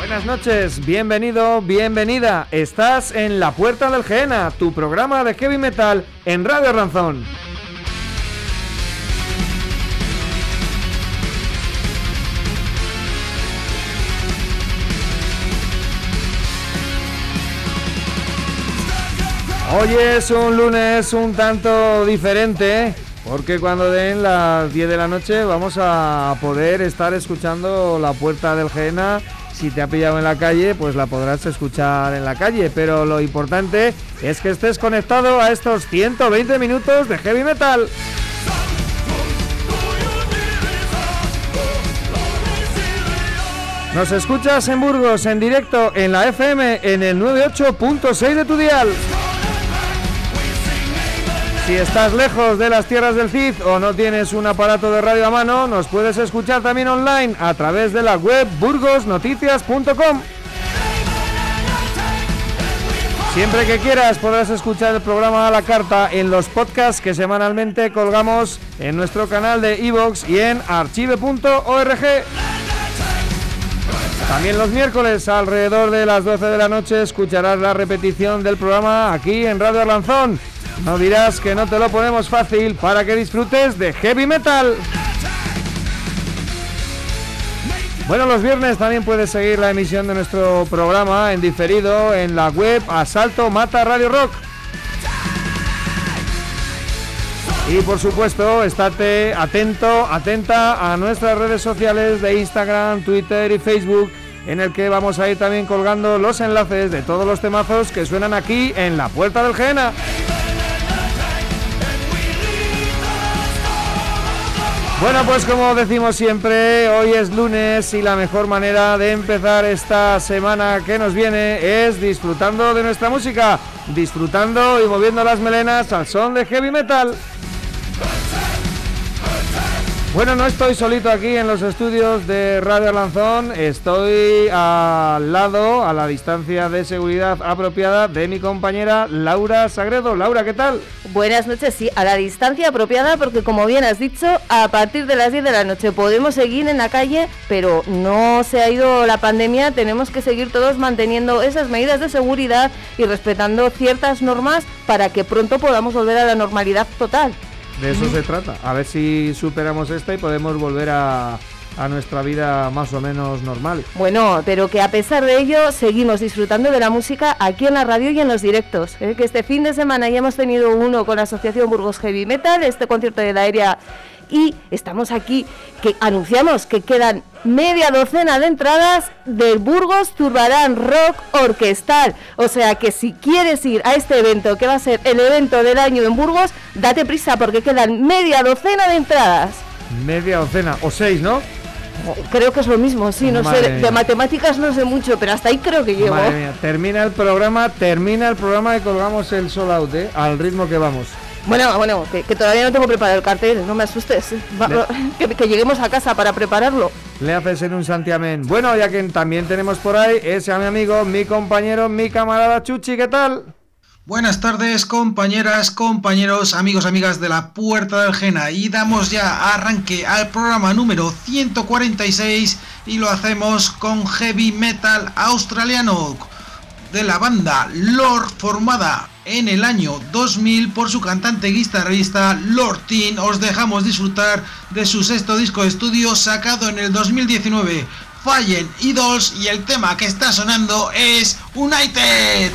Buenas noches, bienvenido, bienvenida. Estás en La Puerta del Gehenna, tu programa de heavy metal en Radio Ranzón. Hoy es un lunes un tanto diferente, porque cuando den las 10 de la noche vamos a poder estar escuchando La Puerta del Gehenna. Si te ha pillado en la calle, pues la podrás escuchar en la calle, pero lo importante es que estés conectado a estos 120 minutos de heavy metal. Nos escuchas en Burgos, en directo, en la FM, en el 98.6 de tu dial. Si estás lejos de las tierras del Cid o no tienes un aparato de radio a mano, nos puedes escuchar también online a través de la web burgosnoticias.com. Siempre que quieras podrás escuchar el programa a la carta en los podcasts que semanalmente colgamos en nuestro canal de iVoox y en archive.org. También los miércoles alrededor de las 12 de la noche escucharás la repetición del programa aquí en Radio Arlanzón. No dirás que no te lo ponemos fácil para que disfrutes de heavy metal. Bueno, los viernes también puedes seguir la emisión de nuestro programa en diferido en la web Asalto Mata Radio Rock. Y por supuesto, estate atento, atenta a nuestras redes sociales de Instagram, Twitter y Facebook, en el que vamos a ir también colgando los enlaces de todos los temazos que suenan aquí en La Puerta del Gehenna. Bueno, pues como decimos siempre, hoy es lunes y la mejor manera de empezar esta semana que nos viene es disfrutando de nuestra música, disfrutando y moviendo las melenas al son de heavy metal. Bueno, no estoy solito aquí en los estudios de Radio Arlanzón, estoy al lado, a la distancia de seguridad apropiada de mi compañera Laura Sagredo. Laura, ¿qué tal? Buenas noches, sí, a la distancia apropiada porque como bien has dicho, a partir de las 10 de la noche podemos seguir en la calle, pero no se ha ido la pandemia, tenemos que seguir todos manteniendo esas medidas de seguridad y respetando ciertas normas para que pronto podamos volver a la normalidad total. De eso se trata, a ver si superamos esta y podemos volver a nuestra vida más o menos normal. Bueno, pero que a pesar de ello seguimos disfrutando de la música aquí en la radio y en los directos, que este fin de semana ya hemos tenido uno con la Asociación Burgos Heavy Metal, este concierto de la Aérea, y estamos aquí, que anunciamos que quedan media docena de entradas del Burgos Zurbarán Rock Orquestal. O sea que si quieres ir a este evento, que va a ser el evento del año en Burgos, date prisa porque quedan media docena de entradas. Media docena, o 6, ¿no? Creo que es lo mismo, sí, no sé, de matemáticas no sé mucho, pero hasta ahí creo que llego. Madre mía, termina el programa y colgamos el sold out, al ritmo que vamos. Bueno, que todavía no tengo preparado el cartel, no me asustes. Que lleguemos a casa para prepararlo. Le haces en un santiamén. Bueno, ya que también tenemos por ahí ese a mi amigo, mi compañero, mi camarada Chuchi, ¿qué tal? Buenas tardes, compañeras, compañeros, amigos, amigas de La Puerta del Gehenna. Y damos ya arranque al programa número 146 y lo hacemos con heavy metal australiano de la banda Lord, formada en el año 2000 por su cantante y guitarrista Lord Teen. Os dejamos disfrutar de su sexto disco de estudio sacado en el 2019, Fallen Idols, y el tema que está sonando es United.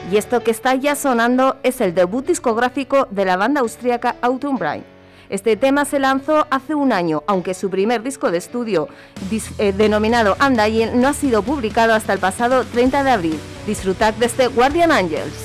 Y esto que está ya sonando es el debut discográfico de la banda austríaca Autumn Brain. Este tema se lanzó hace un año, aunque su primer disco de estudio, denominado Undying, no ha sido publicado hasta el pasado 30 de abril. Disfrutad de este Guardian Angels.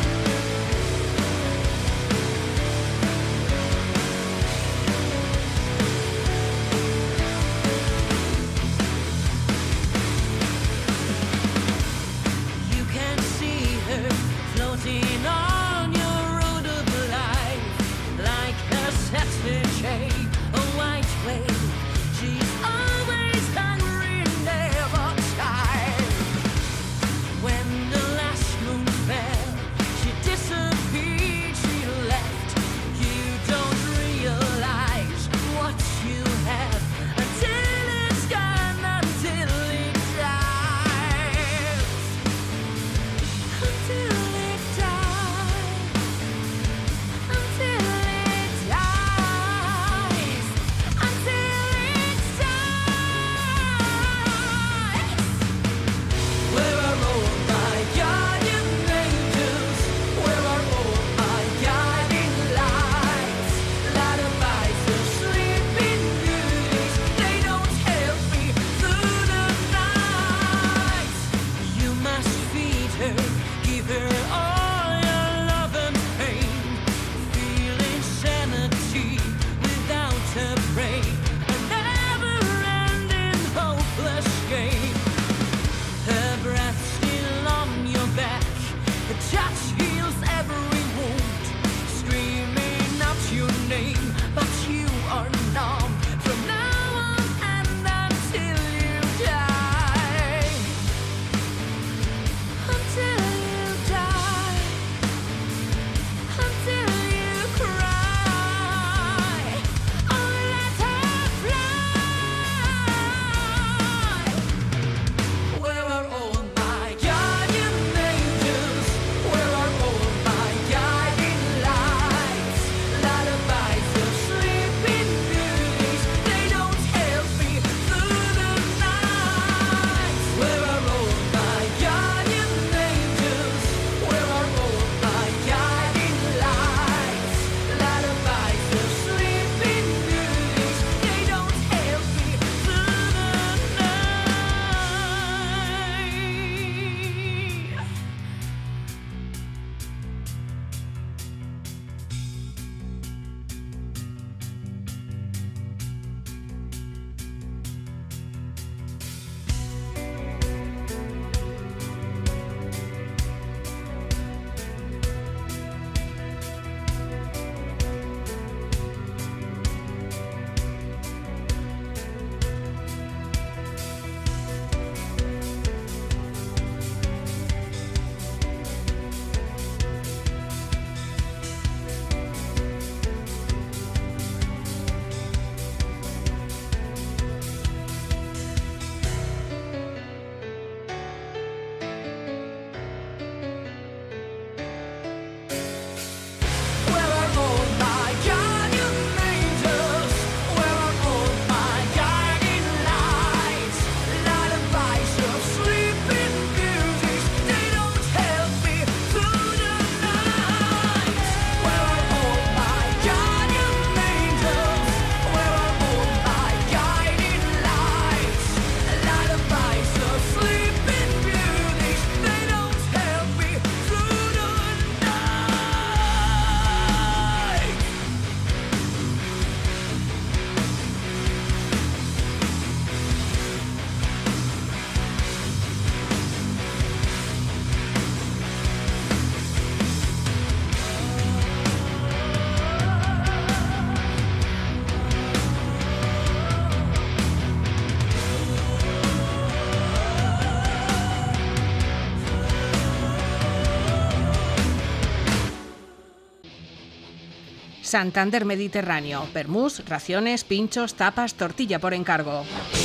Santander Mediterráneo. Vermús, raciones, pinchos, tapas, tortilla por encargo.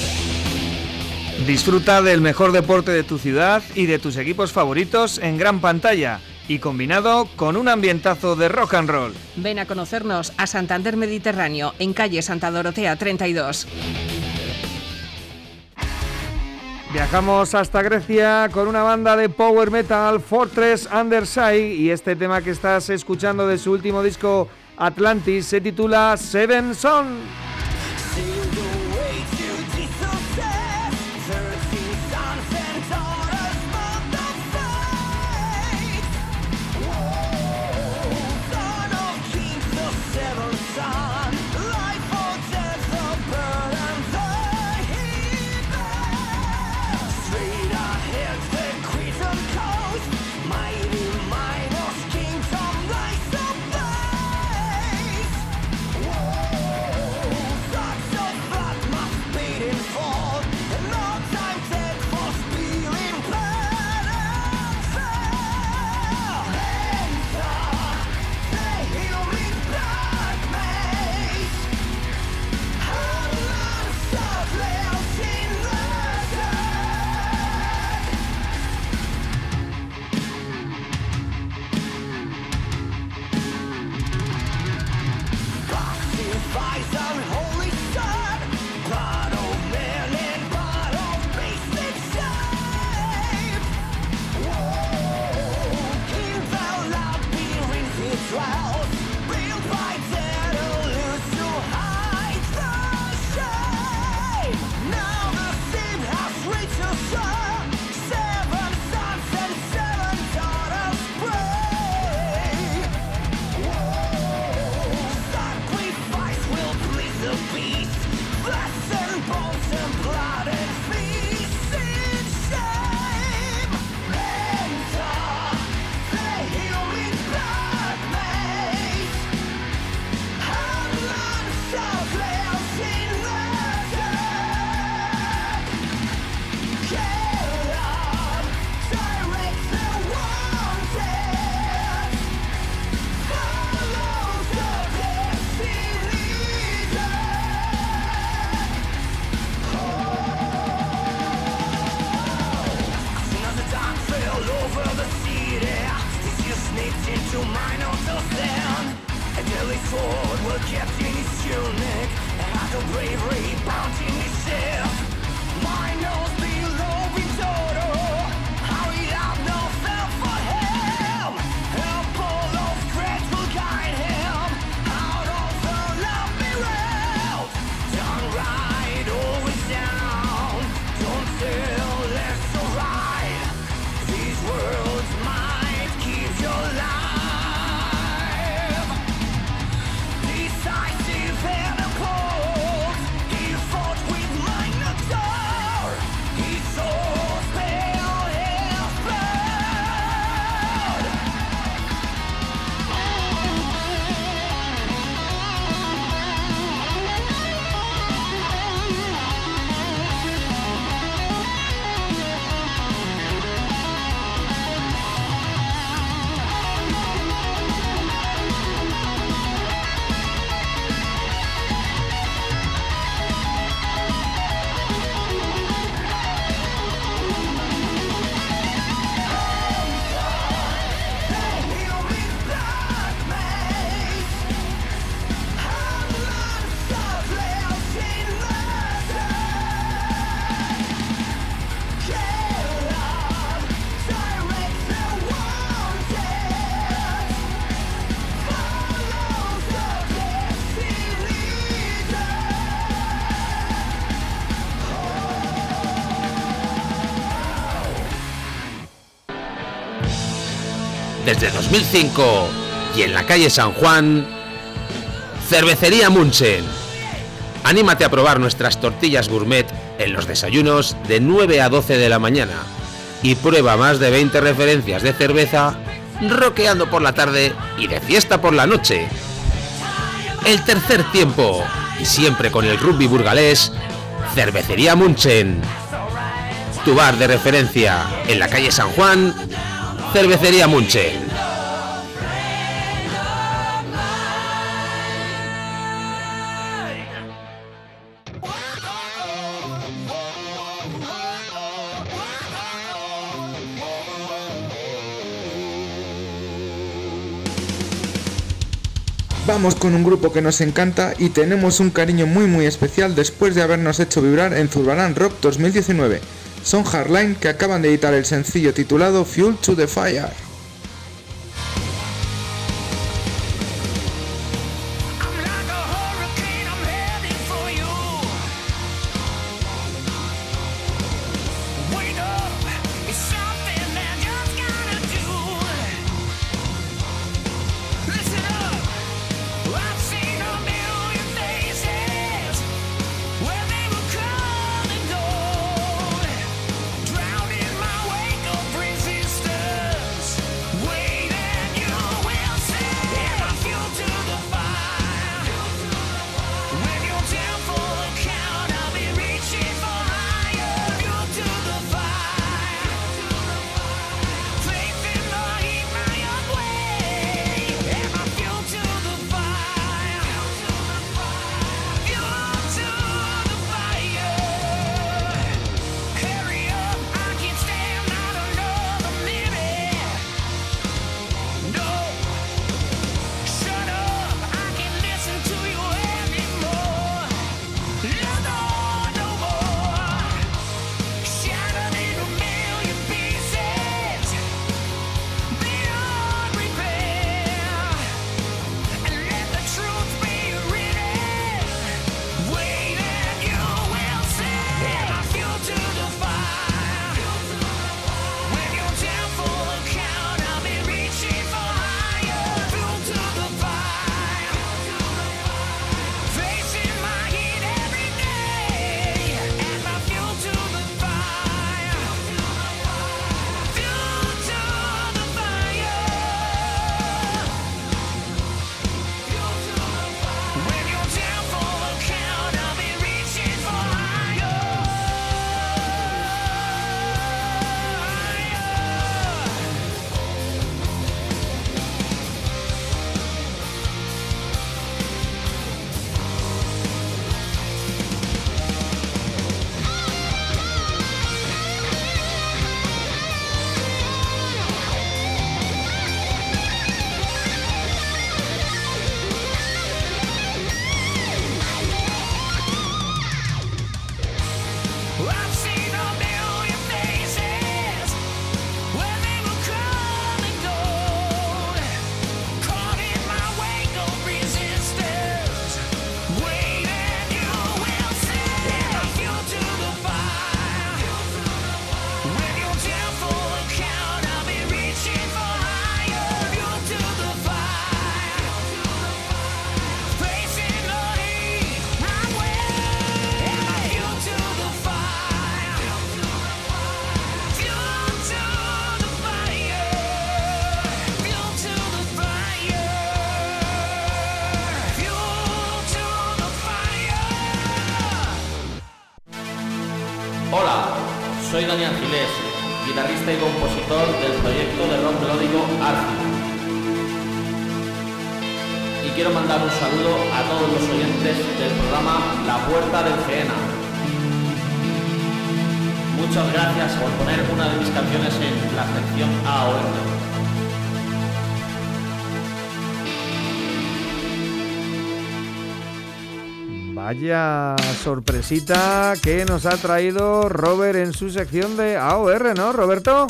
Disfruta del mejor deporte de tu ciudad y de tus equipos favoritos en gran pantalla y combinado con un ambientazo de rock and roll. Ven a conocernos a Santander Mediterráneo, en calle Santa Dorotea 32. Viajamos hasta Grecia con una banda de power metal, Fortress Underside, y este tema que estás escuchando de su último disco Atlantis se titula Seven Son. Desde 2005 y en la calle San Juan, Cervecería Munchen. Anímate a probar nuestras tortillas gourmet en los desayunos de 9 a 12 de la mañana y prueba más de 20 referencias de cerveza rockeando por la tarde y de fiesta por la noche. El tercer tiempo y siempre con el rugby burgalés, Cervecería Munchen. Tu bar de referencia en la calle San Juan, Cervecería Munchen. Vamos con un grupo que nos encanta y tenemos un cariño muy especial después de habernos hecho vibrar en Zurbarán Rock 2019. son Hardline, que acaban de editar el sencillo titulado Fuel to the Fire. Soy Daniel Gilés, guitarrista y compositor del proyecto de rock melódico Árcida. Y quiero mandar un saludo a todos los oyentes del programa La Puerta del Gehenna. Muchas gracias por poner una de mis canciones en la sección AOR. Vaya sorpresita que nos ha traído Robert en su sección de AOR, ¿no, Roberto?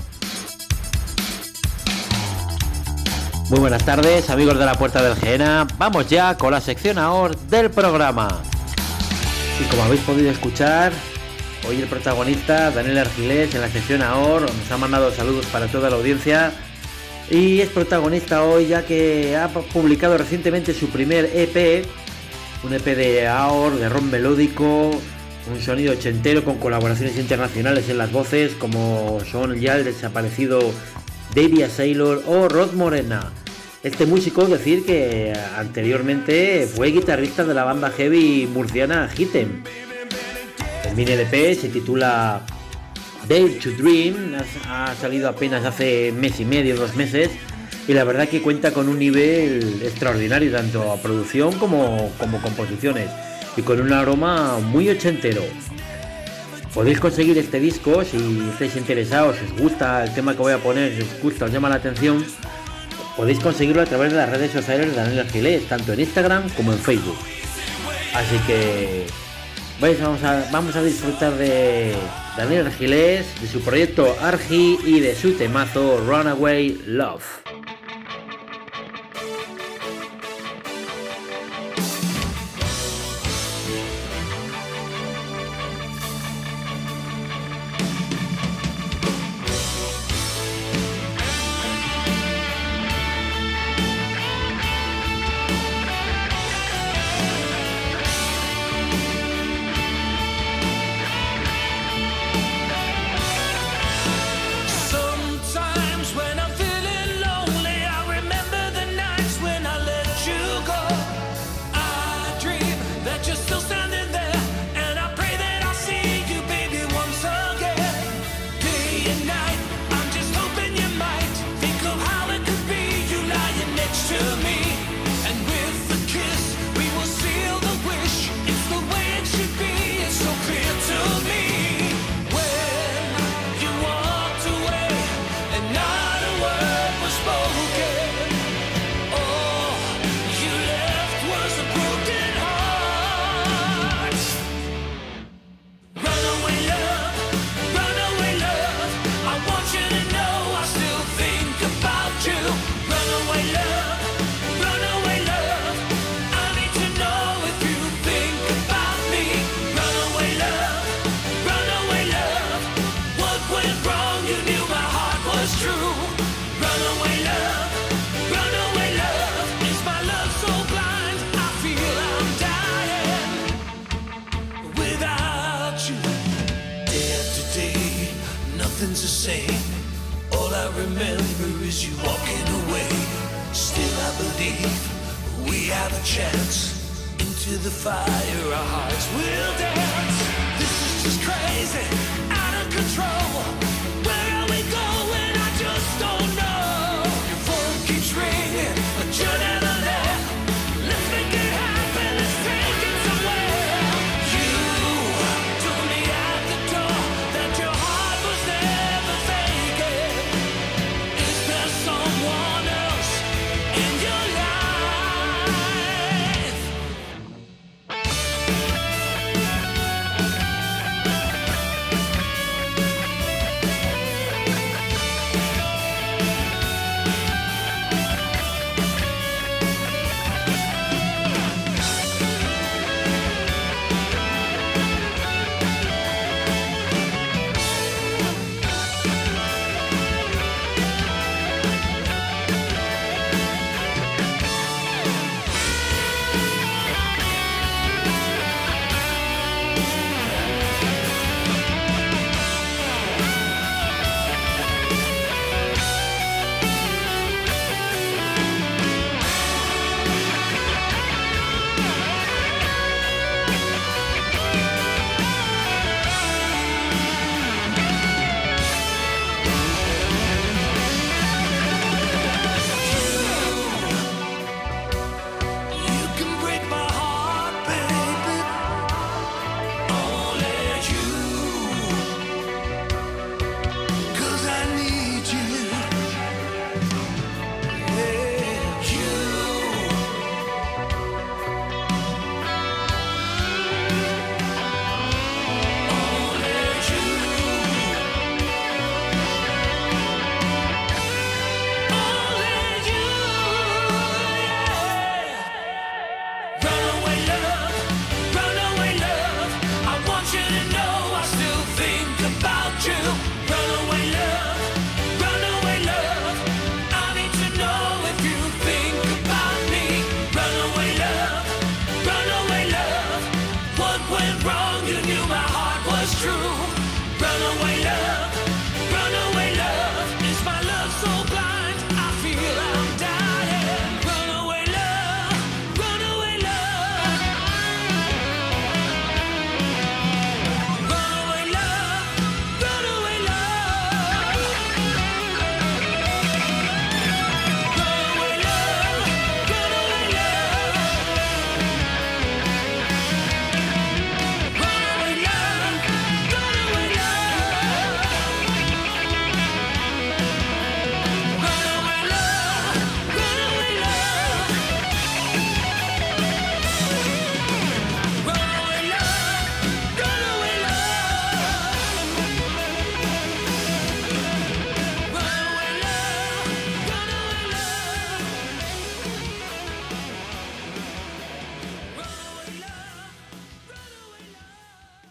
Muy buenas tardes, amigos de La Puerta del Gehenna. Vamos ya con la sección AOR del programa. Y como habéis podido escuchar, hoy el protagonista, Daniel Argilés, en la sección AOR, nos ha mandado saludos para toda la audiencia. Y es protagonista hoy ya que ha publicado recientemente su primer EP, un EP de AOR, de rock melódico, un sonido ochentero con colaboraciones internacionales en las voces como son ya el desaparecido Davey Saylor o Rod Morena. Este músico, decir que anteriormente fue guitarrista de la banda heavy murciana Hitem. El mini LP se titula Dare to Dream, ha salido apenas hace mes y medio, 2 meses, y la verdad que cuenta con un nivel extraordinario tanto a producción como composiciones, y con un aroma muy ochentero. Podéis conseguir este disco si estáis interesados, si os gusta el tema que voy a poner, si os gusta, os llama la atención. Podéis conseguirlo a través de las redes sociales de Daniel Argilés, tanto en Instagram como en Facebook. Así que vamos a disfrutar de Daniel Argilés, de su proyecto Argi y de su temazo Runaway Love.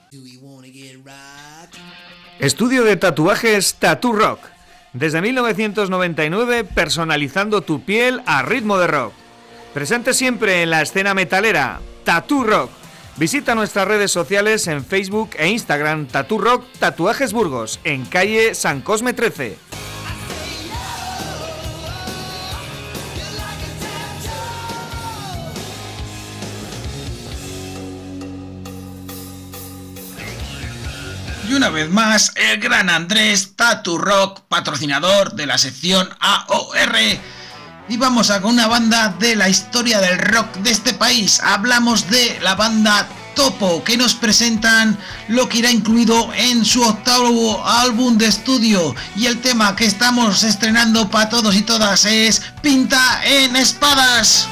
Estudio de tatuajes Tattoo Rock. Desde 1999, personalizando tu piel a ritmo de rock. Presente siempre en la escena metalera, Tattoo Rock. Visita nuestras redes sociales en Facebook e Instagram, Tattoo Rock Tatuajes Burgos, en calle San Cosme 13. Y una vez más, el gran Andrés, Tattoo Rock, patrocinador de la sección AOR. Y vamos a con una banda de la historia del rock de este país. Hablamos de la banda Topo, que nos presentan lo que irá incluido en su 8º álbum de estudio. Y el tema que estamos estrenando para todos y todas es Pinta en Espadas.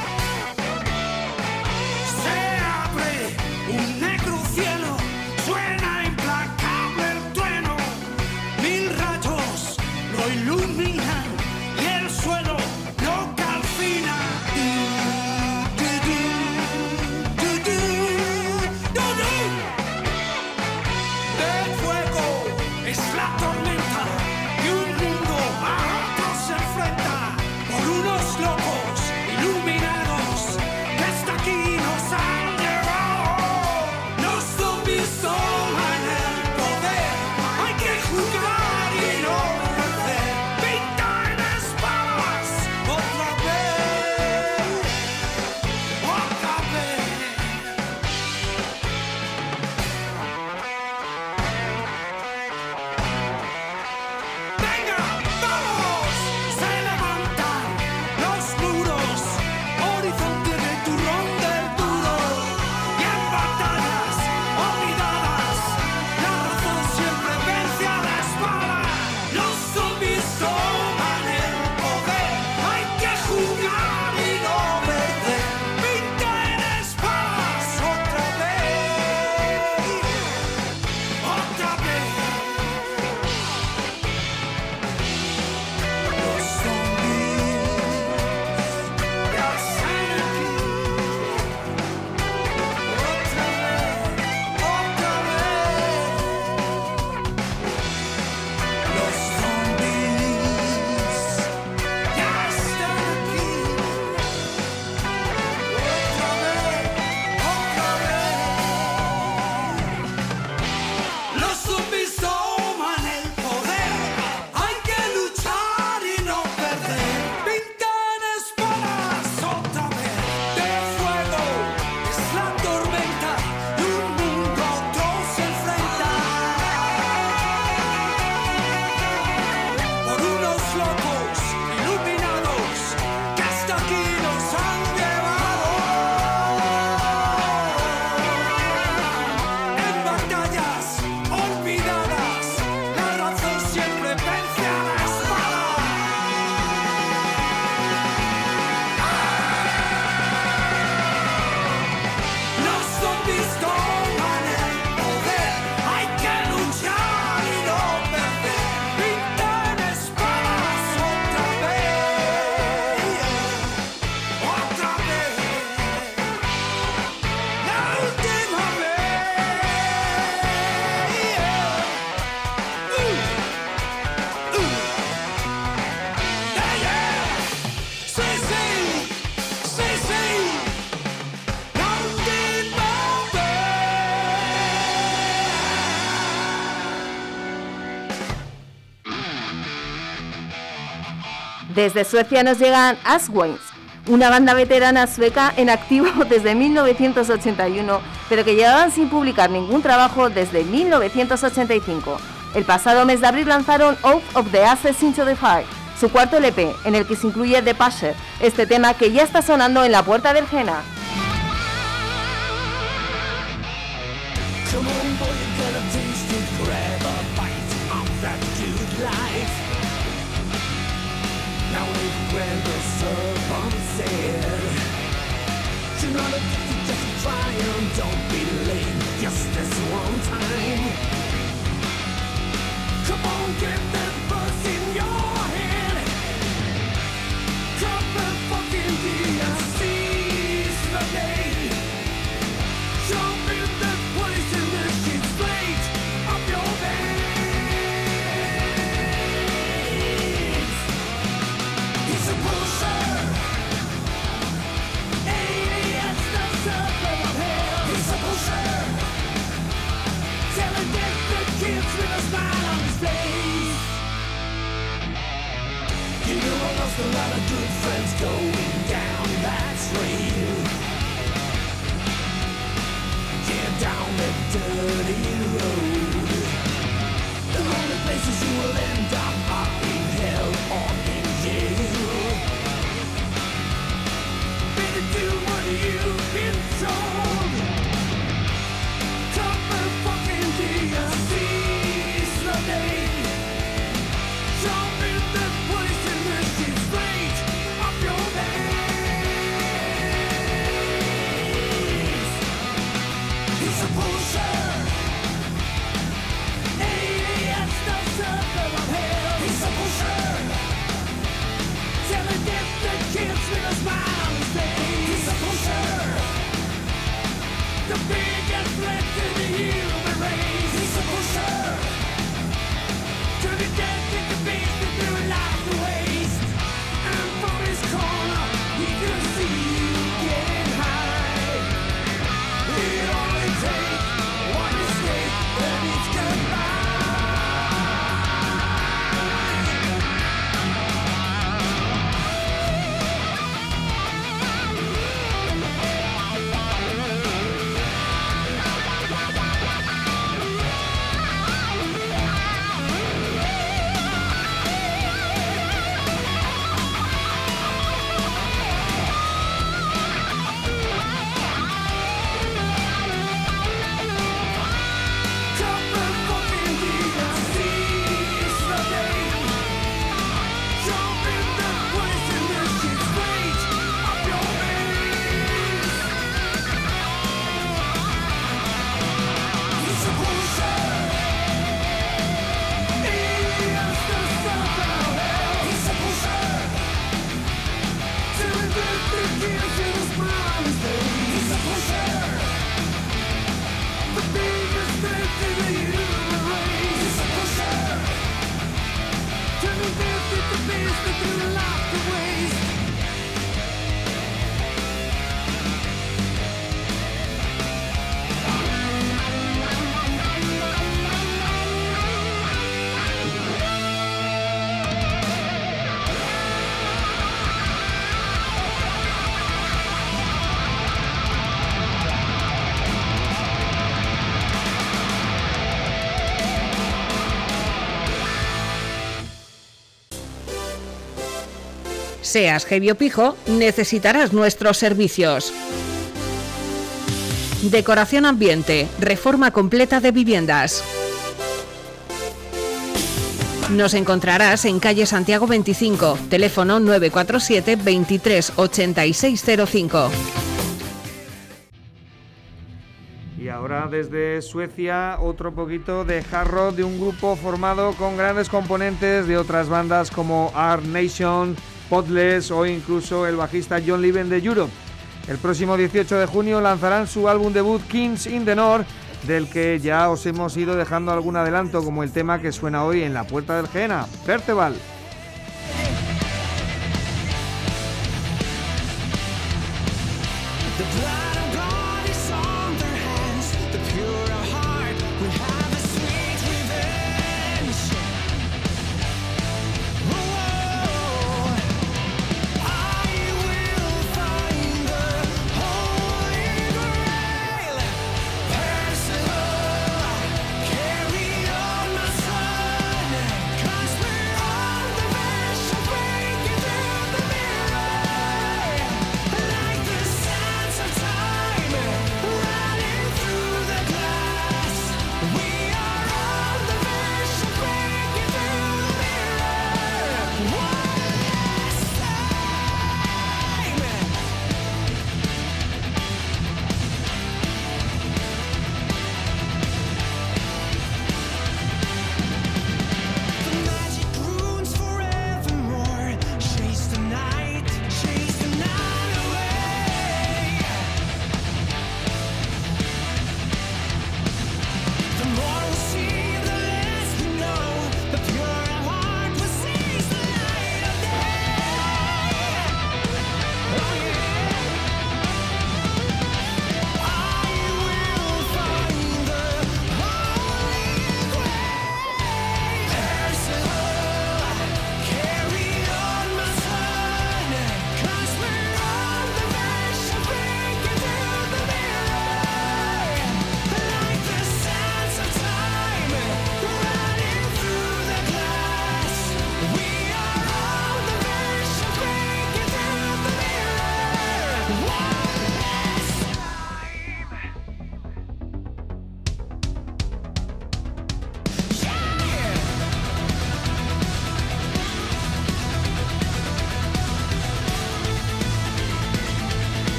Desde Suecia nos llegan Aswins, una banda veterana sueca en activo desde 1981, pero que llevaban sin publicar ningún trabajo desde 1985. El pasado mes de abril lanzaron Out of the Ashes into the Fire, su cuarto LP, en el que se incluye The Passer, este tema que ya está sonando en la puerta del Jena. Jump in the place and then she's kids with a smile on his face. You know I lost a lot of good friends going down that trail. Yeah, down that dirty road. The only places you will end up are in hell or in jail. Better do what you've been told. Come and fucking here, seize the day. Jump in the place and the shit straight up your face. He's a pusher. Aliens, the circle of hell. He's a pusher. Telling death the kids with a smile on his face. He's a pusher. The biggest threat to the human race. He's a pusher. Turning death into beast and threw life to waste. And from his corner, he can see you getting high. It only takes one mistake and it's goodbye. Seas heavy o pijo, necesitarás nuestros servicios. Decoración ambiente, reforma completa de viviendas. Nos encontrarás en calle Santiago 25, teléfono 947 23 8605. Y ahora desde Suecia otro poquito de hard rock de un grupo formado con grandes componentes de otras bandas como Art Nation, Podless o incluso el bajista John Liven de Europe. El próximo 18 de junio lanzarán su álbum debut Kings in the North, del que ya os hemos ido dejando algún adelanto, como el tema que suena hoy en la puerta del Gehenna, Perceval. Carry on my son, 'cause we're all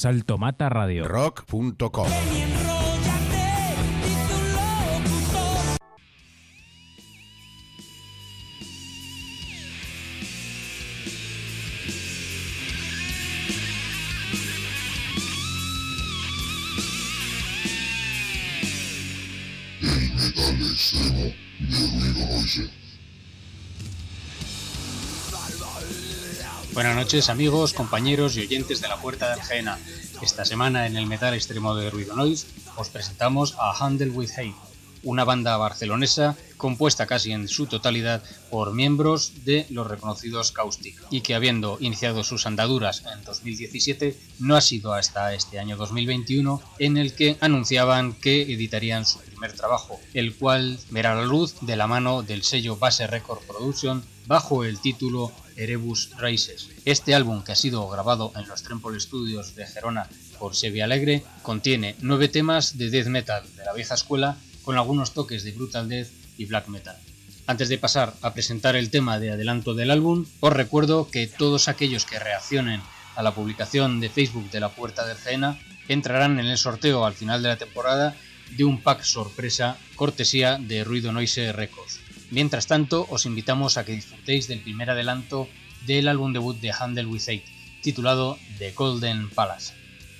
Salto Mata Radio. Rock.com. Metal extremo de Ruido Noise. Buenas noches amigos, compañeros y oyentes de la Puerta del Gehenna. Esta semana en el Metal extremo de Ruido Noise os presentamos a Handle with Hate, una banda barcelonesa compuesta casi en su totalidad por miembros de los reconocidos Caustic, y que habiendo iniciado sus andaduras en 2017 no ha sido hasta este año 2021 en el que anunciaban que editarían su primer trabajo, el cual verá la luz de la mano del sello Base Record Production bajo el título Erebus Races. Este álbum, que ha sido grabado en los Tremple Studios de Gerona por Sebi Alegre, contiene 9 temas de death metal de la vieja escuela con algunos toques de brutal death y black metal. Antes de pasar a presentar el tema de adelanto del álbum, os recuerdo que todos aquellos que reaccionen a la publicación de Facebook de la Puerta del Gehenna entrarán en el sorteo al final de la temporada de un pack sorpresa cortesía de Ruido Noise Records. Mientras tanto, os invitamos a que disfrutéis del primer adelanto del álbum debut de Handle with Hate, titulado The Golden Palace.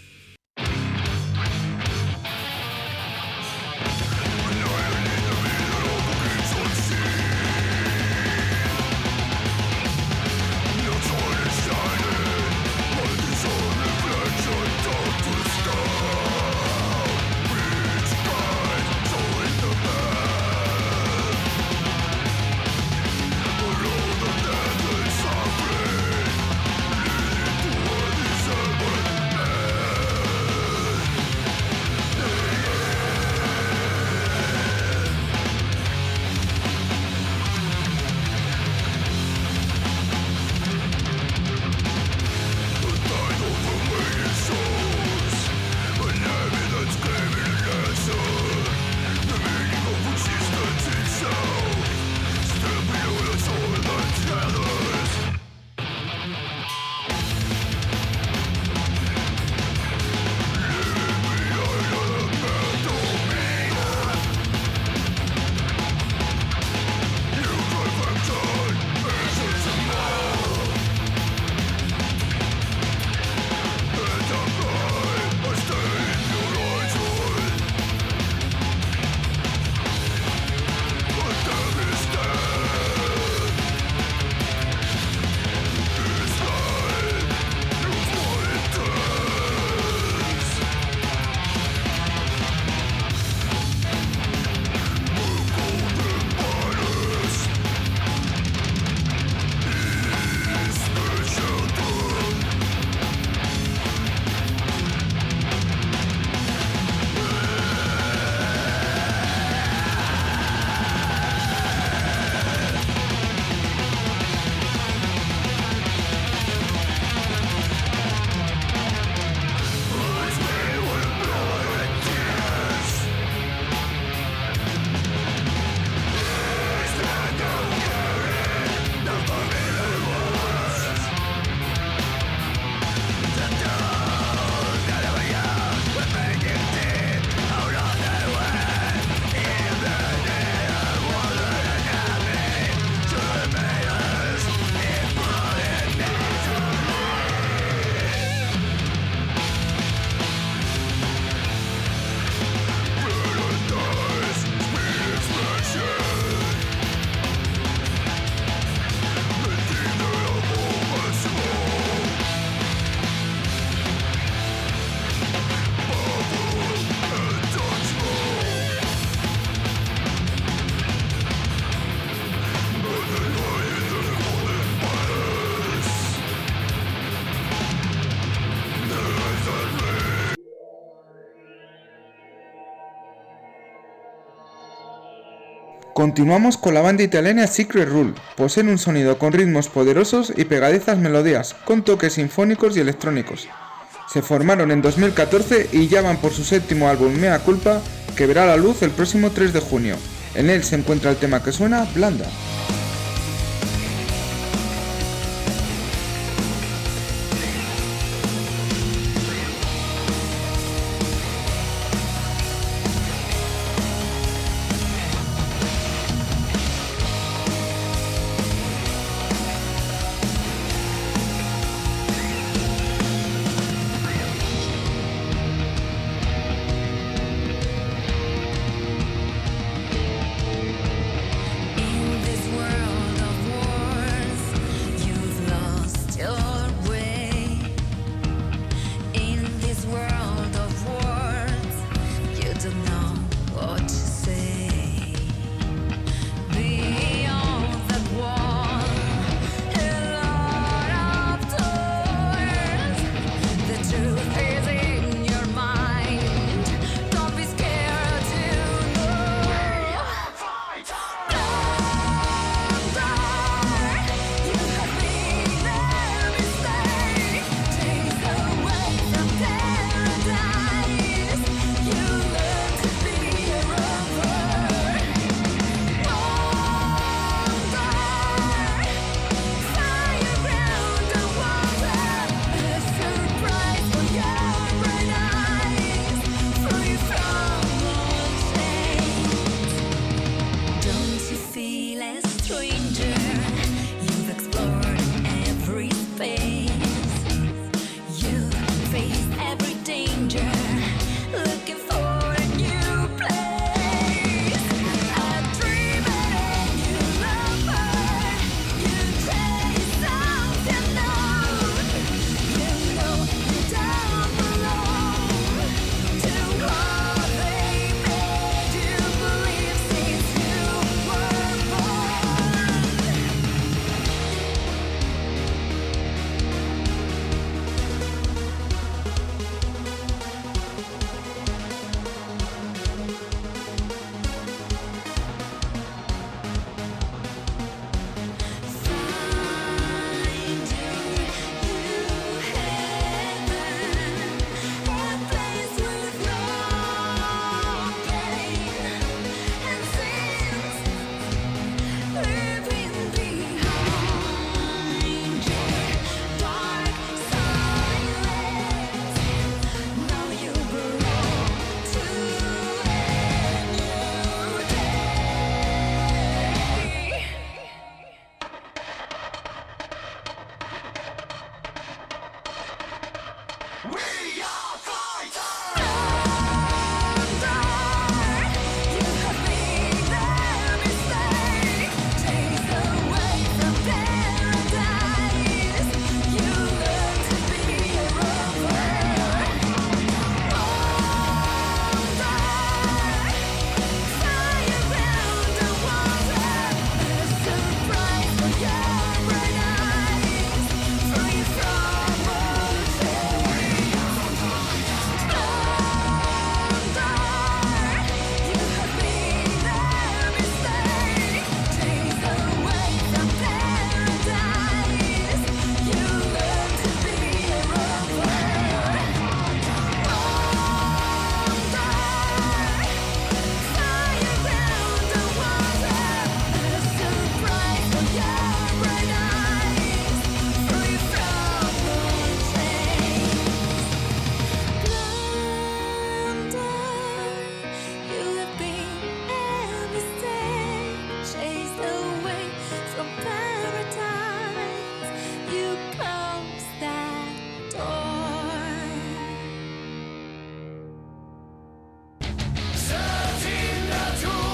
Continuamos con la banda italiana Secret Rule. Poseen un sonido con ritmos poderosos y pegadizas melodías, con toques sinfónicos y electrónicos. Se formaron en 2014 y ya van por su séptimo álbum Mea Culpa, que verá la luz el próximo 3 de junio. En él se encuentra el tema que suena, Blanda.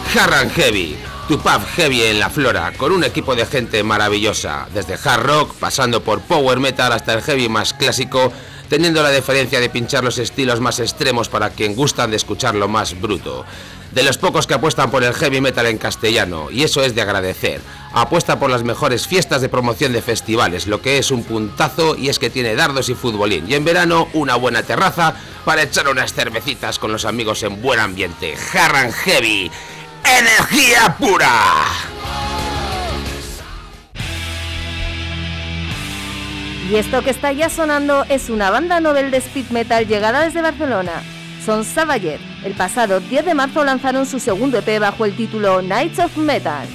Hard and Heavy, tu pub heavy en la Flora, con un equipo de gente maravillosa, desde hard rock, pasando por power metal hasta el heavy más clásico, teniendo la deferencia de pinchar los estilos más extremos para quien gustan de escuchar lo más bruto. De los pocos que apuestan por el heavy metal en castellano, y eso es de agradecer. Apuesta por las mejores fiestas de promoción de festivales, lo que es un puntazo, y es que tiene dardos y futbolín. Y en verano, una buena terraza para echar unas cervecitas con los amigos en buen ambiente. Hard and Heavy, energía pura. Y esto que está ya sonando es una banda novel de speed metal llegada desde Barcelona. Son Savager. El pasado 10 de marzo lanzaron su segundo EP bajo el título Knights of Metal.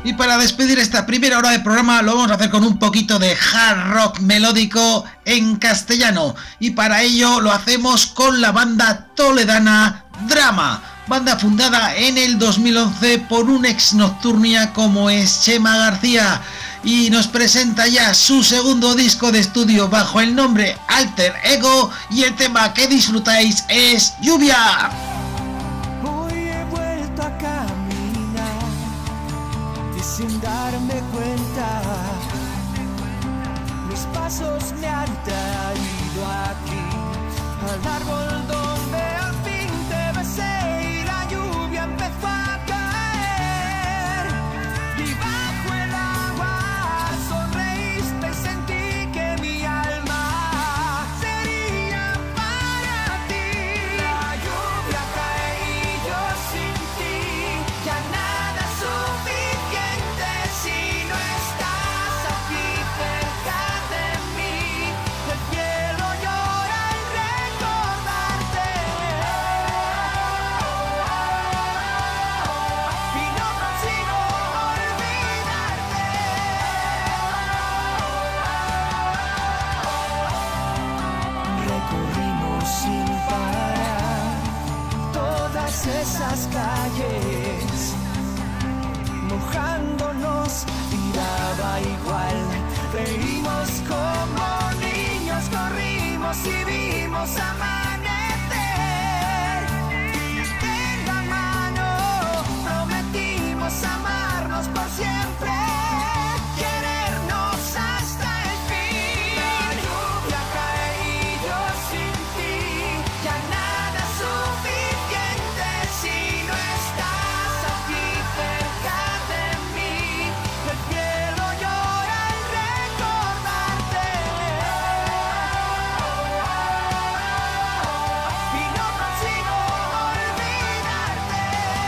Y para despedir esta primera hora de programa lo vamos a hacer con un poquito de hard rock melódico en castellano. Y para ello lo hacemos con la banda toledana Drama, banda fundada en el 2011 por un ex Nocturnia como es Chema García. Y nos presenta ya su segundo disco de estudio bajo el nombre Alter Ego, y el tema que disfrutáis es Lluvia. Sin darme cuenta, mis pasos me han traído aquí, al árbol donde al fin te besé y la lluvia empezó a caer. Y bajo el agua sonreíste y sentí que mi alma sería para ti. La lluvia cae y yo sin ti, ya nada es suficiente. Si no estás aquí cerca de mí, el cielo llora al recordarte. Y no consigo olvidarte. Recorrimos sin parar todas esas calles, mojándonos y daba igual. Reímos como niños, corrimos y vimos amanecer. En la mano prometimos amarnos por siempre, querernos hasta el fin. La lluvia cae y yo sin ti, ya nada es suficiente. Si no estás aquí cerca de mí, el cielo llora al recordarte. Y no consigo olvidarte.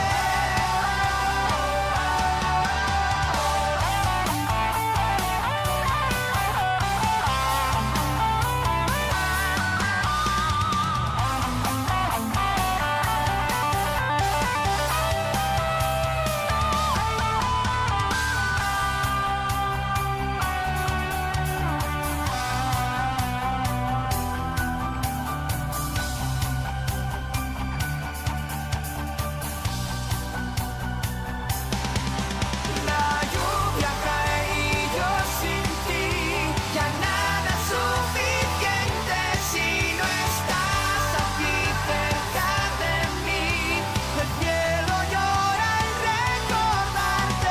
La lluvia cae y yo sin ti, ya nada es suficiente. Si no estás aquí cerca de mí, el cielo llora al recordarte.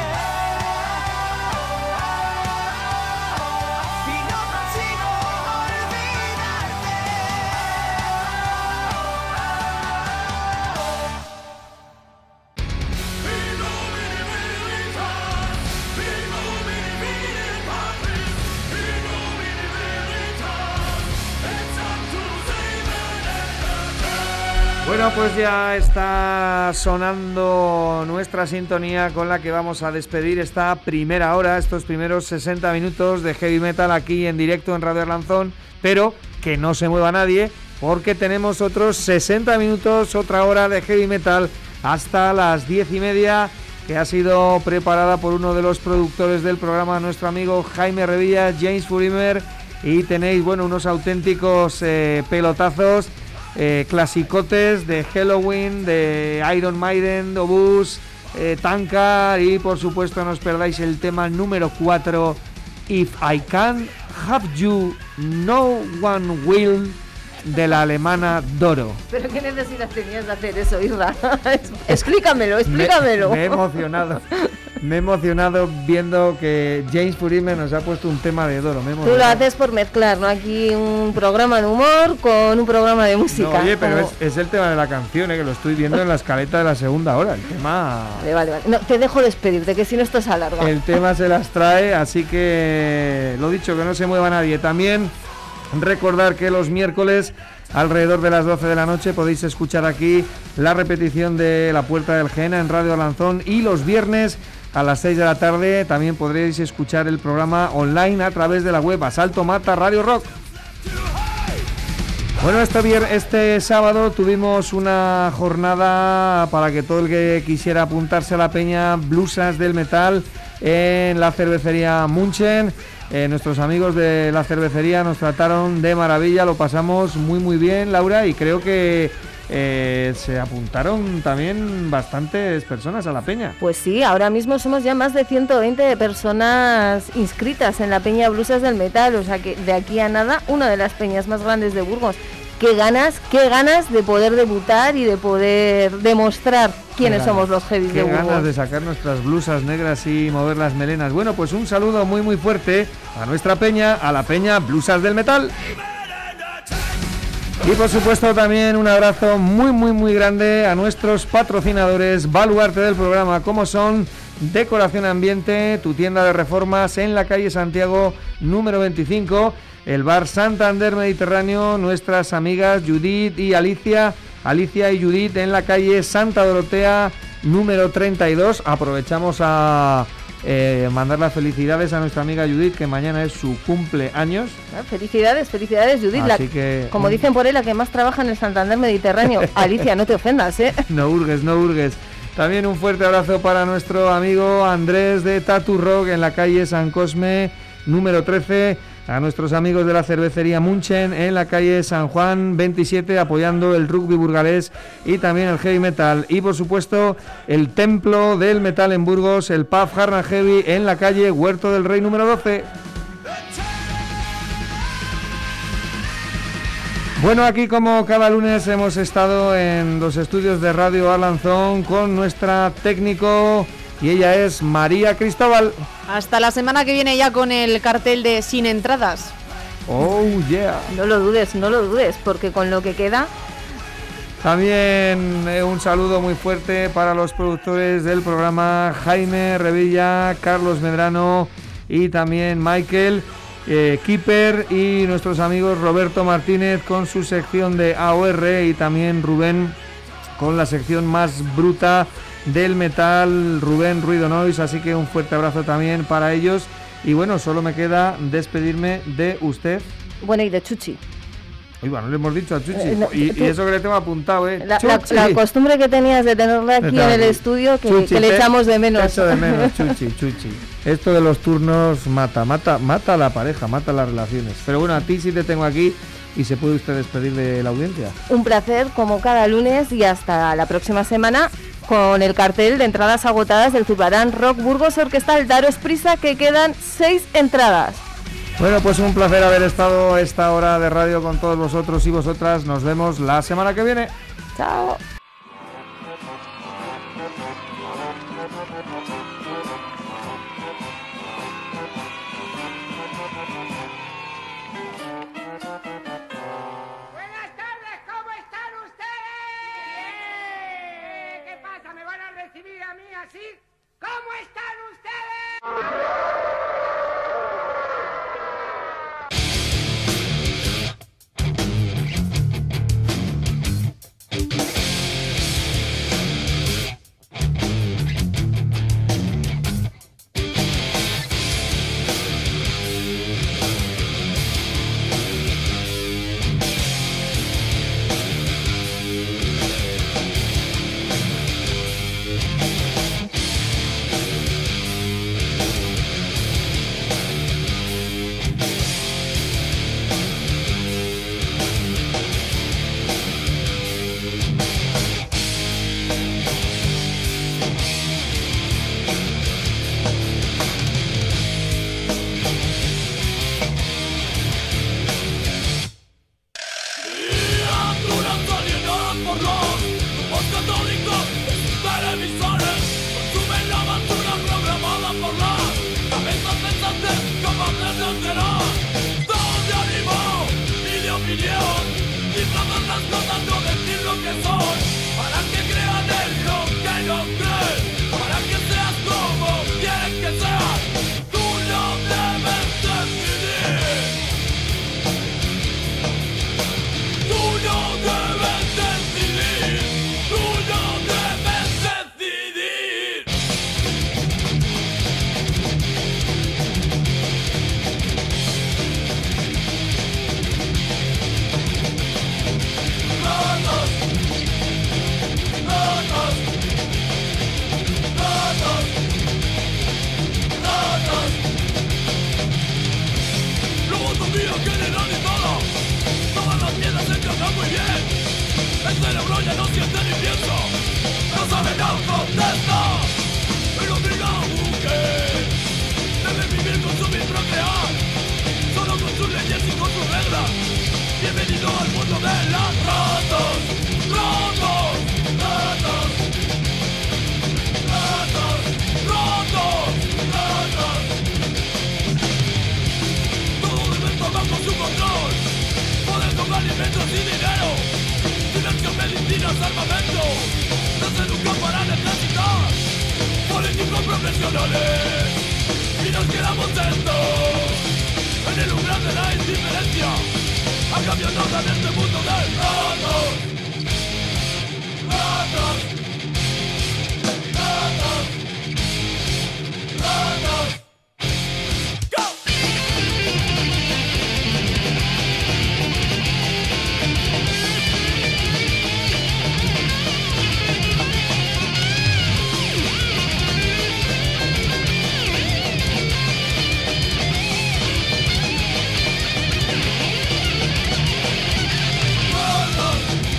Y no consigo olvidarte. Bueno, pues ya está sonando nuestra sintonía con la que vamos a despedir esta primera hora, estos primeros 60 minutos de heavy metal aquí en directo en Radio Arlanzón, pero que no se mueva nadie porque tenemos otros 60 minutos, otra hora de heavy metal hasta las 10:30, que ha sido preparada por uno de los productores del programa, nuestro amigo Jaime Revilla, James Furimer, y tenéis, bueno, unos auténticos pelotazos, clasicotes de Halloween, de Iron Maiden, Obús, Tankard, y por supuesto no os perdáis el tema número 4, If I Can't Have You, No One Will, de la alemana Doro. ¿Pero qué necesidad tenías de hacer eso, Irra? Explícamelo. Me he emocionado viendo que James Furimer nos ha puesto un tema de Doro. Tú lo haces por mezclar, ¿no? Aquí un programa de humor con un programa de música. No, oye, pero es el tema de la canción, que lo estoy viendo en la escaleta de la segunda hora. El tema... Vale. No, te dejo despedirte, que si no esto se alarga. El tema se las trae, así que lo dicho, que no se mueva nadie. También recordar que los miércoles alrededor de las 12 de la noche podéis escuchar aquí la repetición de La Puerta del Gehenna en Radio Arlanzón, y los viernes a las 6 de la tarde también podréis escuchar el programa online a través de la web Asalto Mata Radio Rock. Bueno, este sábado tuvimos una jornada para que todo el que quisiera apuntarse a la peña Blusas del Metal en la cervecería Munchen. Nuestros amigos de la cervecería nos trataron de maravilla, lo pasamos muy bien, Laura, y creo que se apuntaron también bastantes personas a la peña. Pues sí, ahora mismo somos ya más de 120 personas inscritas en la peña Blusas del Metal, o sea que de aquí a nada, una de las peñas más grandes de Burgos. Qué ganas de poder debutar y de poder demostrar quiénes somos los heavies de Burgos. Qué ganas de sacar nuestras blusas negras y mover las melenas. Bueno, pues un saludo muy fuerte a nuestra peña, a la peña Blusas del Metal. Y por supuesto también un abrazo muy grande a nuestros patrocinadores, baluarte del programa, como son Decoración Ambiente, tu tienda de reformas en la calle Santiago número 25, el bar Santander Mediterráneo, nuestras amigas Judith y Alicia y Judith en la calle Santa Dorotea número 32. Aprovechamos a mandar las felicidades a nuestra amiga Judith, que mañana es su cumpleaños. Felicidades Judith, así que, como dicen por él, la que más trabaja en el Santander Mediterráneo. Alicia, no te ofendas, No hurgues. También un fuerte abrazo para nuestro amigo Andrés de Tattoo Rock en la calle San Cosme número 13, a nuestros amigos de la cervecería Munchen en la calle San Juan 27, apoyando el rugby burgalés y también el heavy metal, y por supuesto el templo del metal en Burgos, el pub Hard and Heavy en la calle Huerto del Rey número 12. Bueno, aquí como cada lunes hemos estado en los estudios de Radio Arlanzón con nuestra técnico, y ella es María Cristóbal. Hasta la semana que viene ya con el cartel de Sin Entradas. Oh yeah. No lo dudes, porque con lo que queda. También un saludo muy fuerte para los productores del programa, Jaime Revilla, Carlos Medrano y también Michael Keeper, y nuestros amigos Roberto Martínez con su sección de AOR, y también Rubén con la sección más bruta del metal, Rubén Ruido Noise. Así que un fuerte abrazo también para ellos. Y bueno, solo me queda despedirme de usted. Bueno, y de Chuchi. Uy, bueno, le hemos dicho a Chuchi. Y eso que le tengo apuntado, La costumbre que tenías de tenerla aquí en el estudio, que le echamos de menos. Echo de menos, Chuchi. Esto de los turnos mata a la pareja, mata las relaciones. Pero bueno, a ti sí te tengo aquí y se puede usted despedir de la audiencia. Un placer, como cada lunes, y hasta la próxima semana con el cartel de entradas agotadas del Zurbarán Rock Burgos Orquestal. Daros prisa, que quedan 6 entradas. Bueno, pues un placer haber estado a esta hora de radio con todos vosotros y vosotras. Nos vemos la semana que viene. Chao. Buenas tardes, ¿cómo están ustedes? Bien. ¿Qué pasa? ¿Me van a recibir a mí así? ¿Cómo están ustedes? Historia generalizada, todas las piezas encajan muy bien. El cerebro ya no siente ni piensa, no sabe, no contesta. Pero diga mujer, debe vivir, consumir, procrear, solo con sus leyes y con sus reglas. Bienvenido al mundo de las ratas, ratas, ratas, ratas, ratas, ratas. Todo debe estar bajo su control, poder con alimentos y dinero, silencio, medicinas, armamento. No se educan para necesitar políticos profesionales y nos quedamos tentos en el umbral de la indiferencia. A cambio no dan este mundo de ratos, ratos, ratos, ratos. Ratos.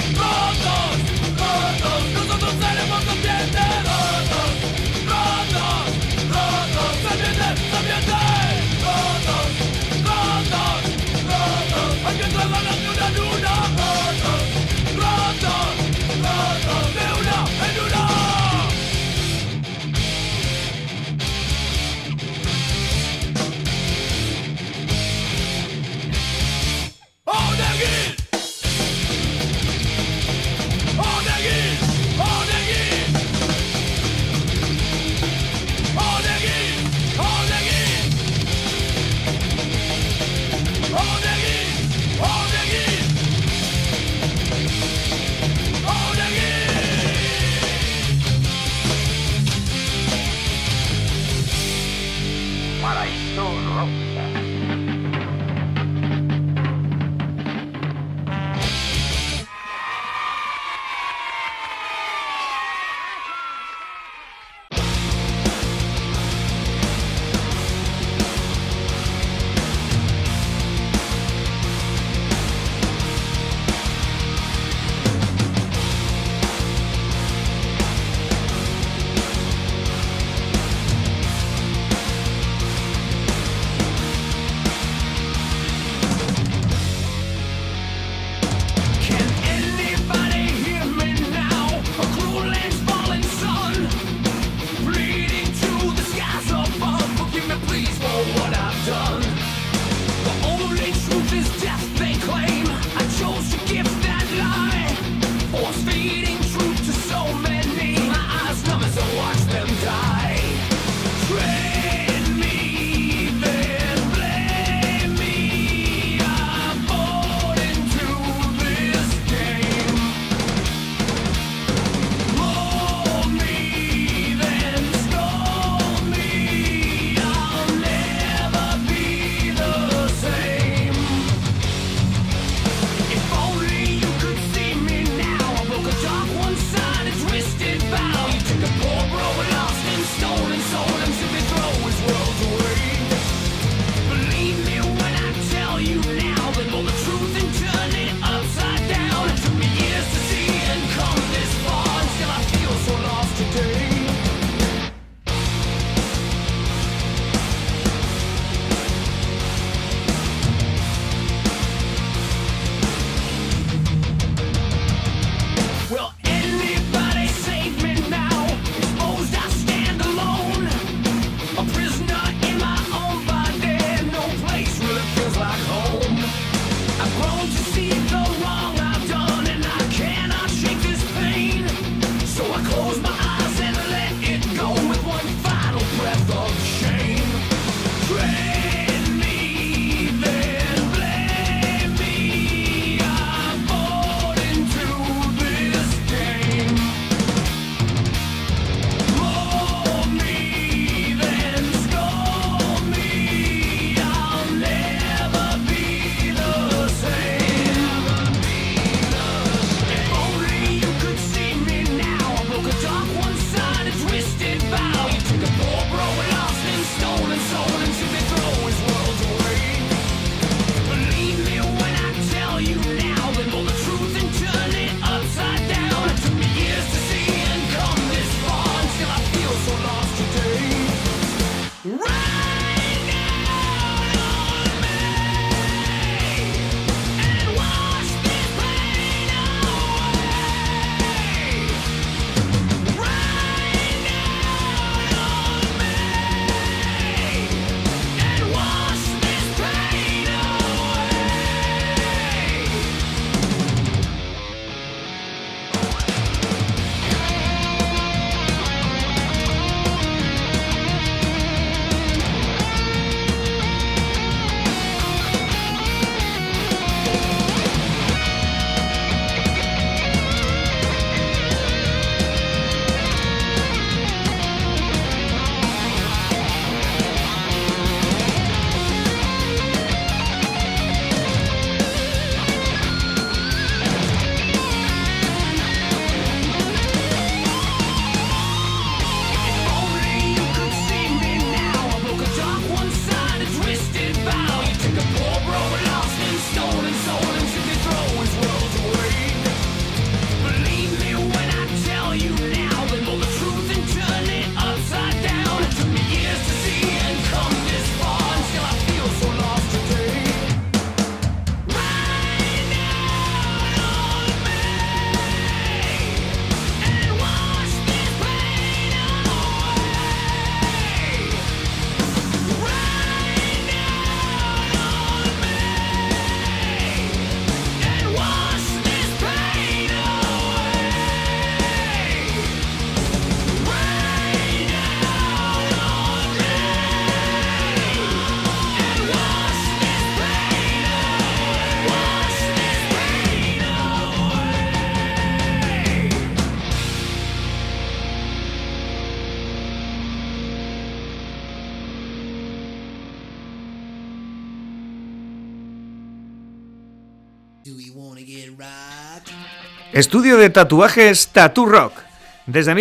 Estudio de tatuajes Tattoo Rock. Desde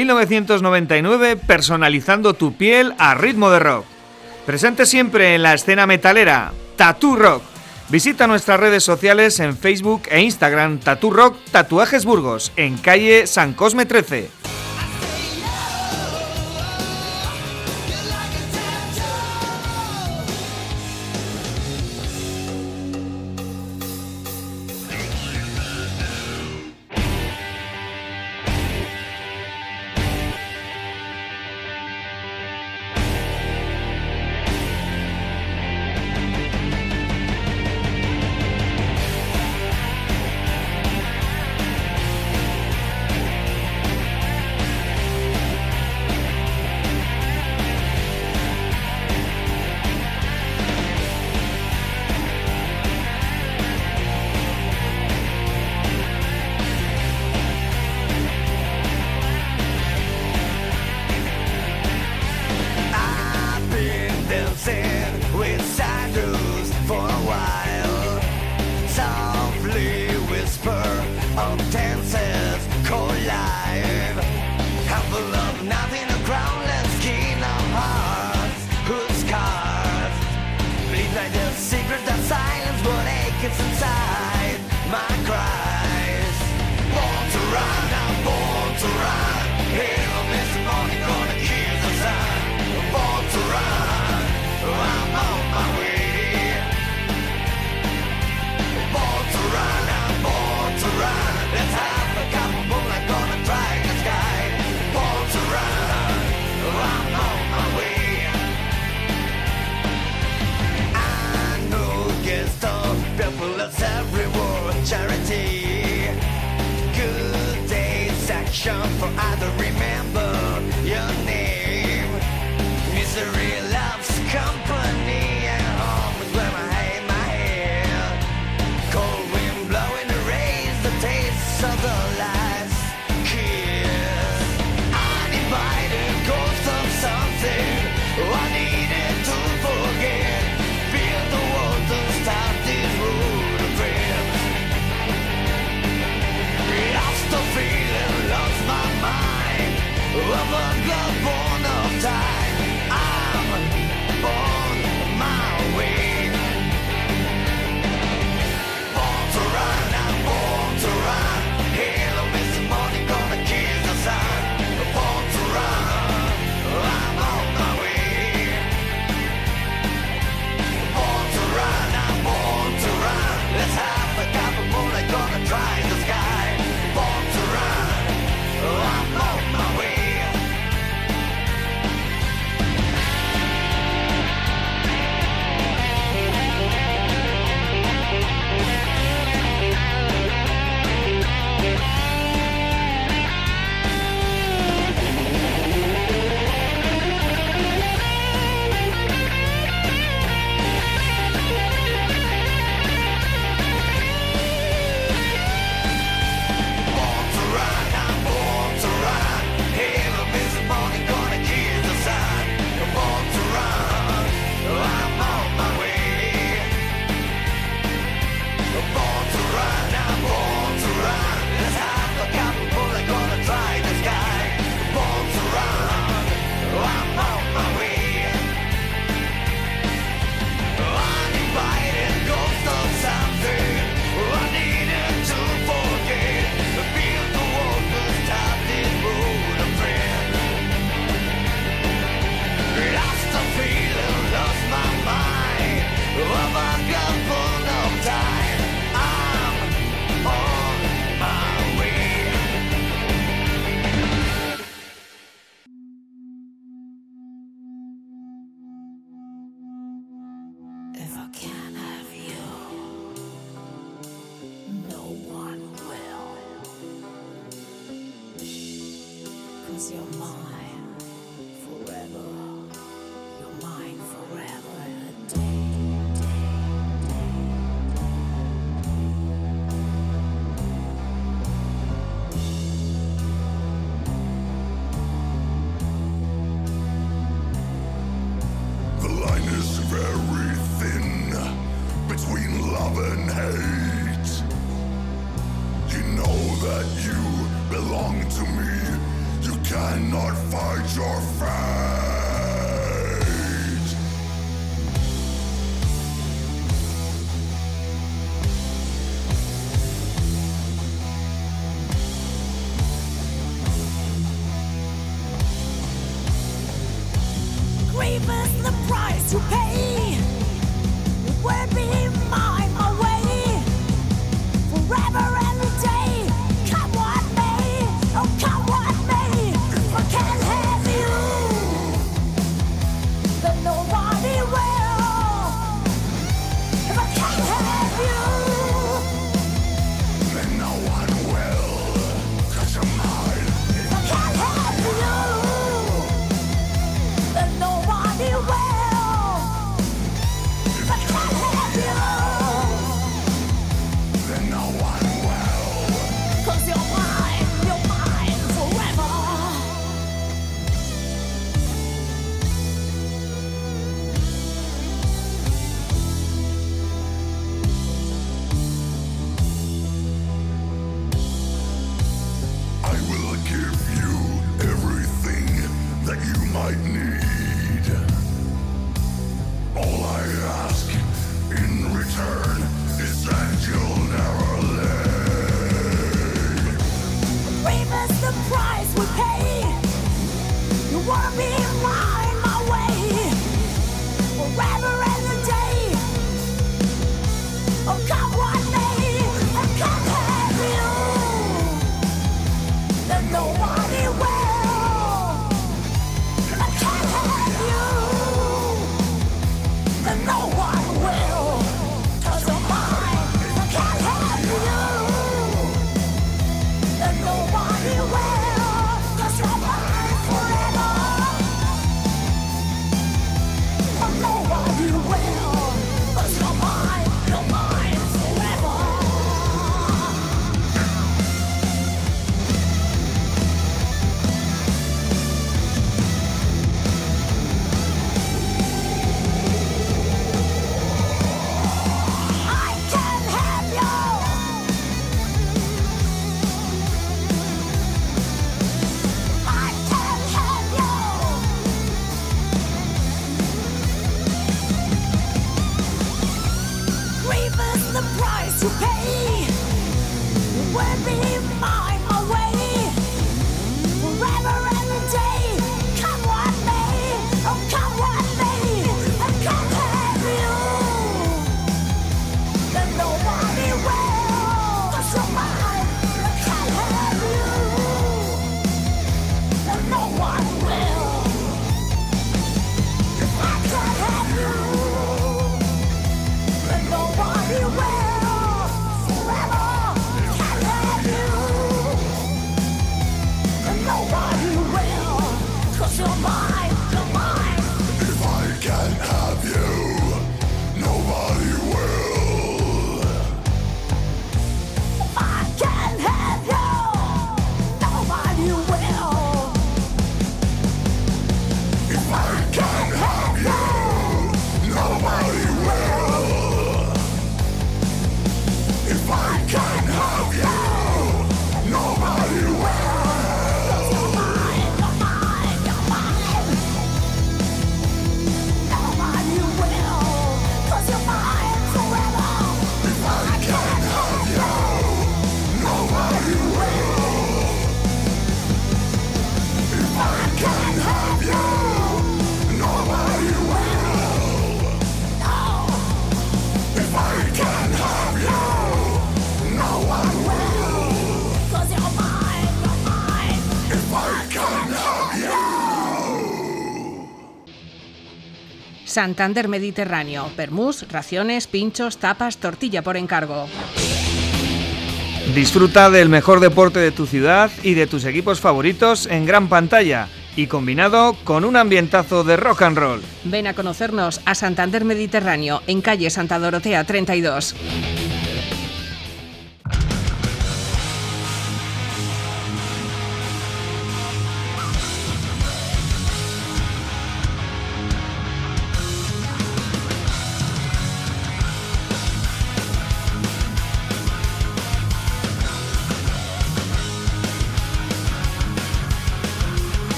1999, personalizando tu piel a ritmo de rock. Presente siempre en la escena metalera, Tattoo Rock. Visita nuestras redes sociales en Facebook e Instagram, Tattoo Rock Tatuajes Burgos, en calle San Cosme 13. Very thin between love and hate. that you belong to me. You cannot fight your fate. Grief is the price you pay. It will be mine, my way, forever and a day. Come what may, oh come what may. If I can't have you, then nobody will. If I can't have you, Then no one will, 'cause you're mine. if I can't have you, then nobody will. If I can't have you, Then no one will. 'cause you're mine forever. I will give you everything that you might need. All I ask in return is that you'll never leave. Grief is the price we pay. You wanna be mine, my way, forever and a day. Oh, come what may, I can't have you, then nobody will. If I can't have you, then no one will. 'Cause you're mine, if I can't have you, then nobody will. 'Cause you're mine forever. Oh, nobody will. 'Cause you're mine forever. I can't have you. I can't have you. Grief is the price you pay. It will be mine, my way, forever and a day. Come what may, oh come what may. I can't have you, then nobody will. 'Cause you're mine, I can't have you, then no one will. If I can't have you, then nobody will. Forever, can't have you, then nobody will. 'Cause you're mine, you're mine. If I can't have you, nobody will. If I can't have you, nobody will. If I can't have you, nobody will. If I can't have you, nobody will. 'Cause you're mine, you're mine, you're mine. Nobody will. 'Cause you're mine forever. If I can't have you, nobody will. If I can't have you, nobody will. No. If I can't have you, no one will. 'Cause you're mine, you're mine. If I can't have you. Santander Mediterráneo. Permús, raciones, pinchos, tapas, tortilla por encargo. Disfruta del mejor deporte de tu ciudad y de tus equipos favoritos en gran pantalla y combinado con un ambientazo de rock and roll. Ven a conocernos a Santander Mediterráneo, en calle Santa Dorotea 32.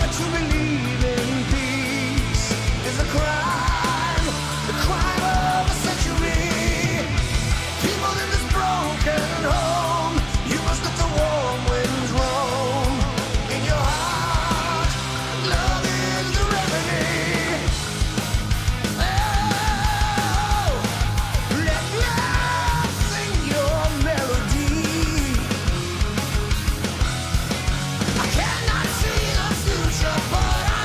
to believe in peace is a crime, the crime of a century. People in this broken home, you must let the warm winds roam. In your heart, love is the remedy. Oh, let love sing your melody. I cannot see the future, but I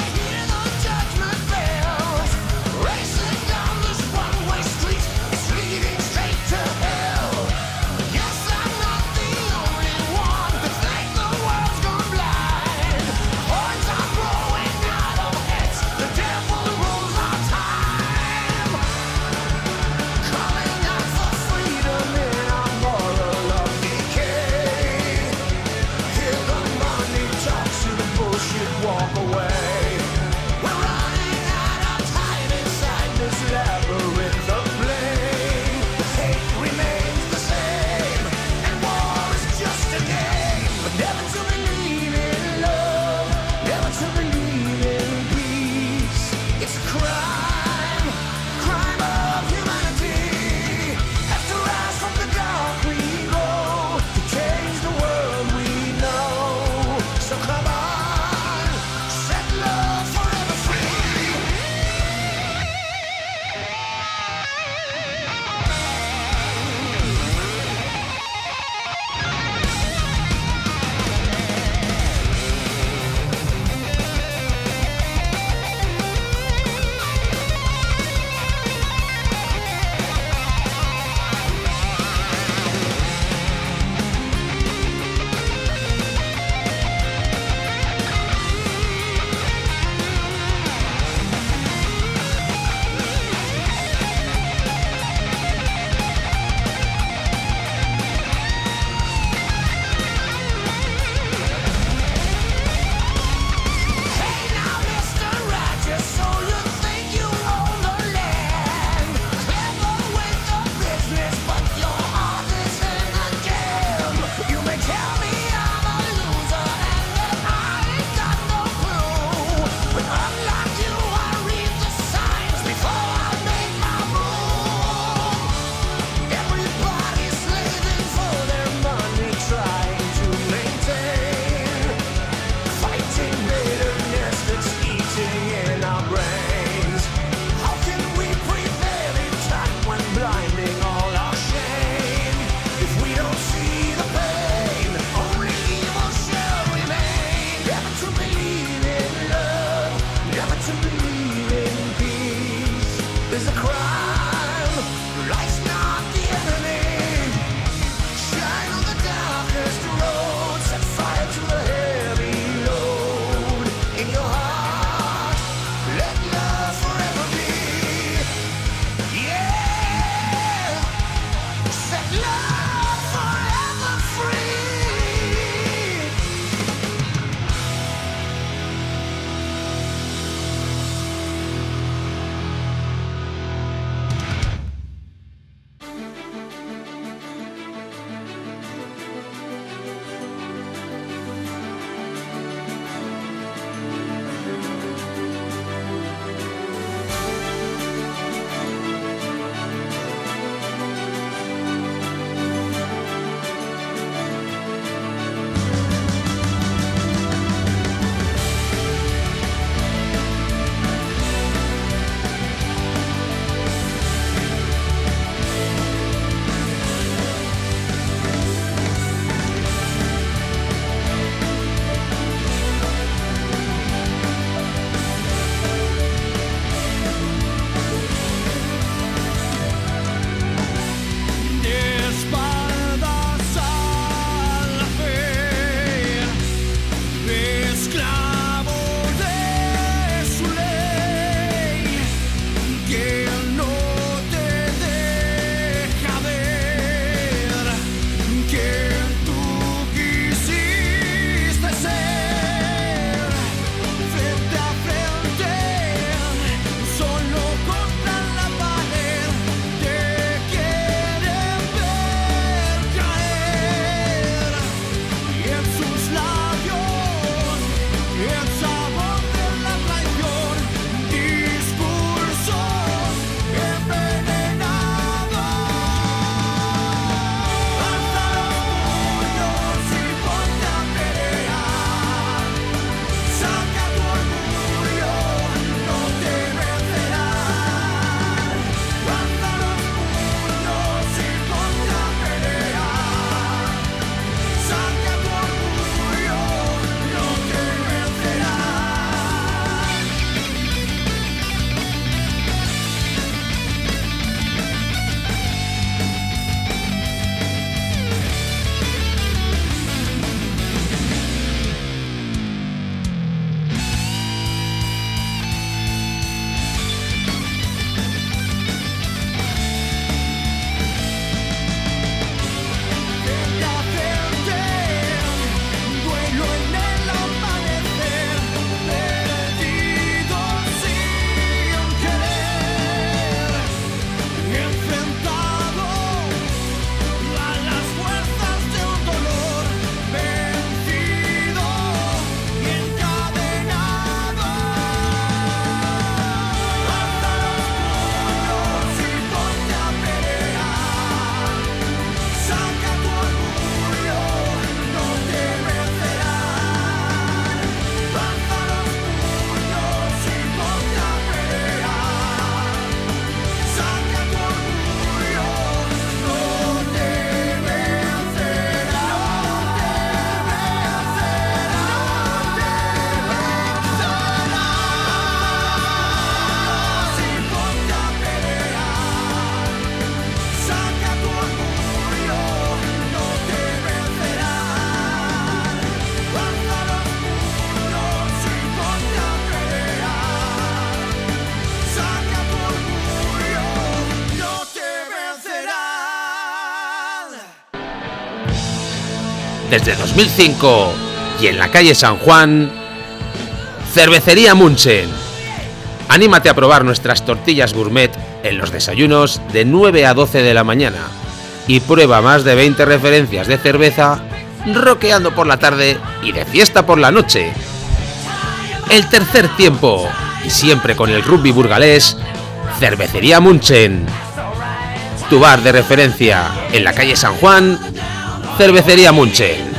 desde 2005 y en la calle San Juan, Cervecería Munchen. Anímate a probar nuestras tortillas gourmet en los desayunos de 9 a 12 de la mañana y prueba más de 20 referencias de cerveza rockeando por la tarde y de fiesta por la noche. El tercer tiempo, y siempre con el rugby burgalés, Cervecería Munchen. Tu bar de referencia en la calle San Juan, Cervecería Munchen.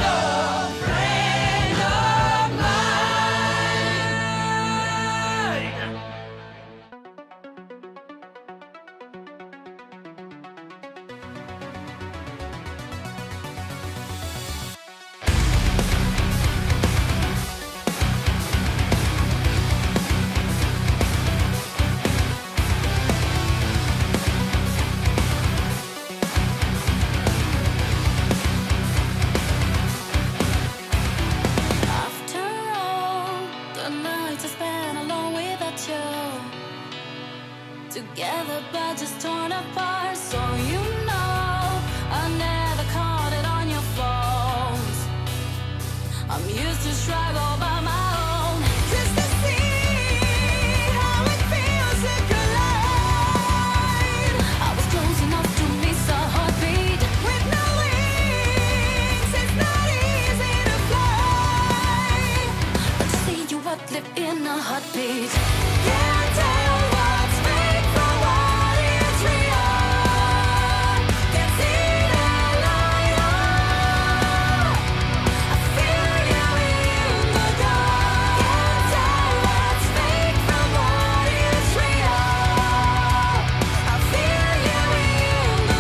Together but just torn apart, so you know I never caught it on your phones. I'm used to struggle by my own. Just to see how it feels to collide. I was close enough to miss a heartbeat. With no wings, it's not easy to fly. But to see you up live in a heartbeat. Can't tell what's fake from what is real. Can't see the light on. I feel you in the dark. Can't tell what's fake from what is real. I feel you in the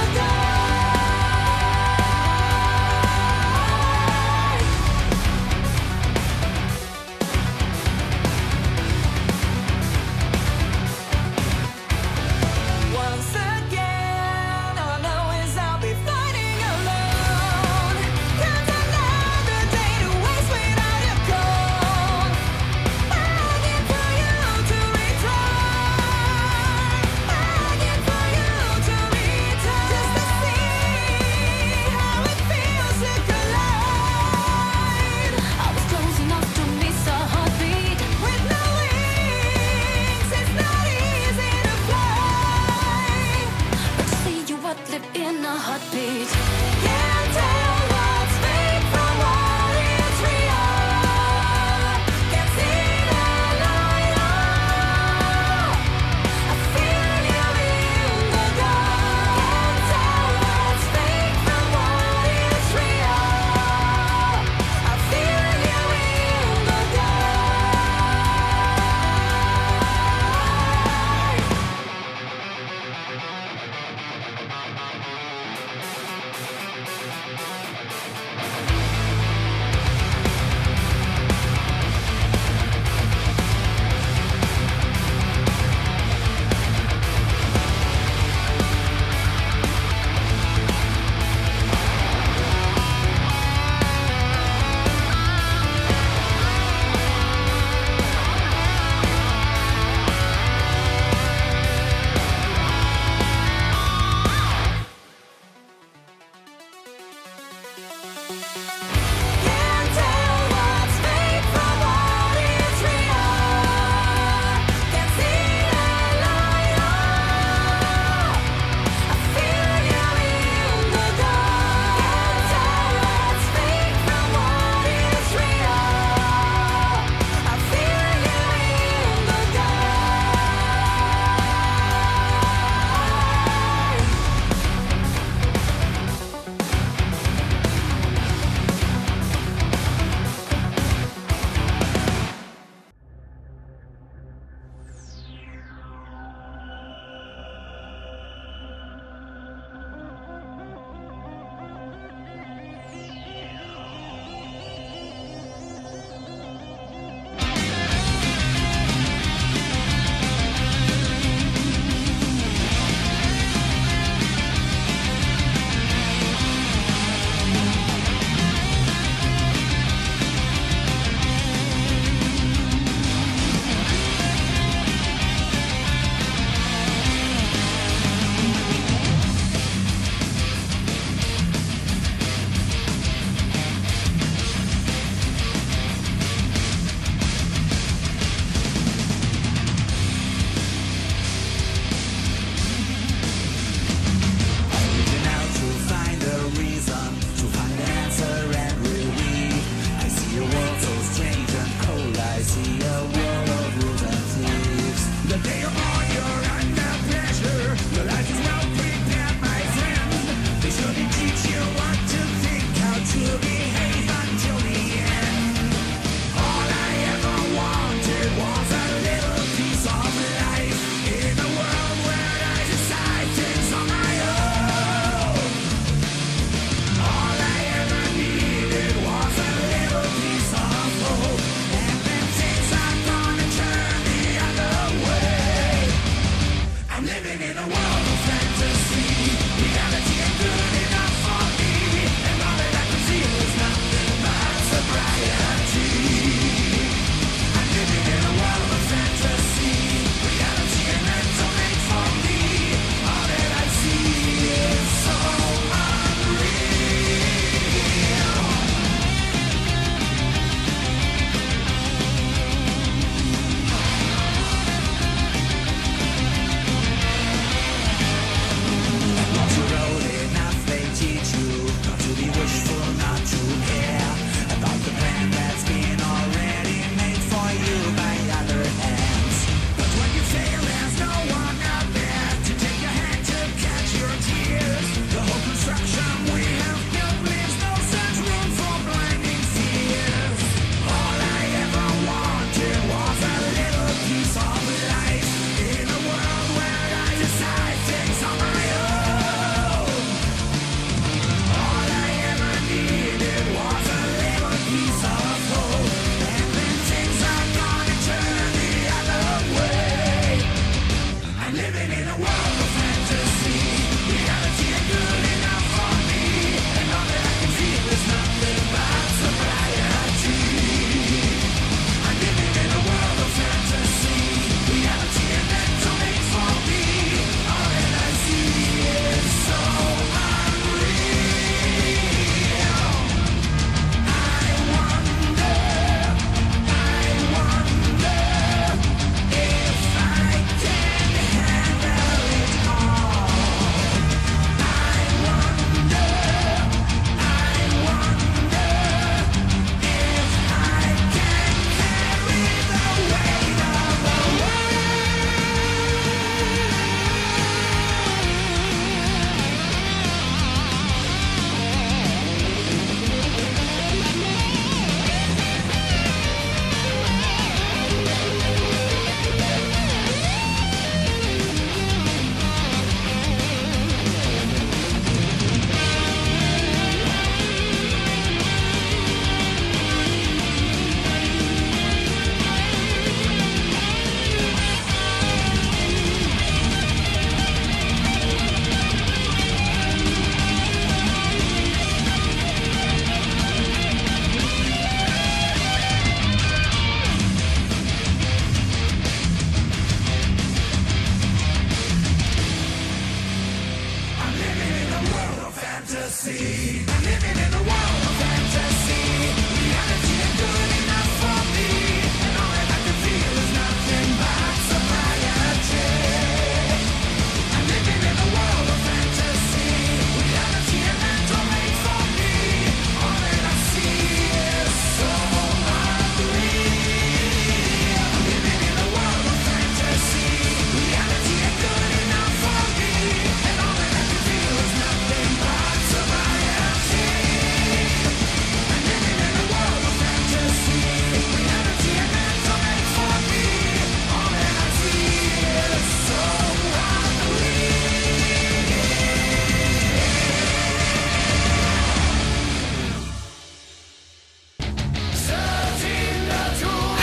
dark.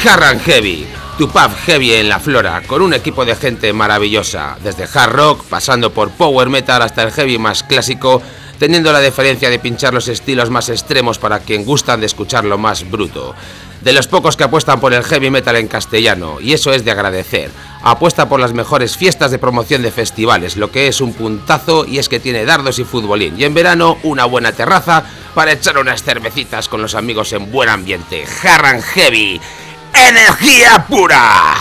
Hard and Heavy, tu pub heavy en la Flora, con un equipo de gente maravillosa, desde hard rock, pasando por power metal hasta el heavy más clásico, teniendo la diferencia de pinchar los estilos más extremos para quien gustan de escuchar lo más bruto. De los pocos que apuestan por el heavy metal en castellano, y eso es de agradecer. Apuesta por las mejores fiestas de promoción de festivales, lo que es un puntazo, y es que tiene dardos y futbolín, y en verano una buena terraza para echar unas cervecitas con los amigos en buen ambiente. Hard and Heavy, energía pura.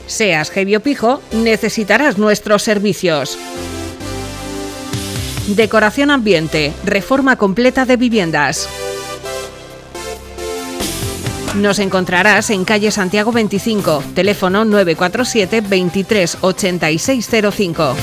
Seas heavy o pijo, necesitarás nuestros servicios. Decoración ambiente, reforma completa de viviendas. Nos encontrarás en calle Santiago 25, teléfono 947 23 8605.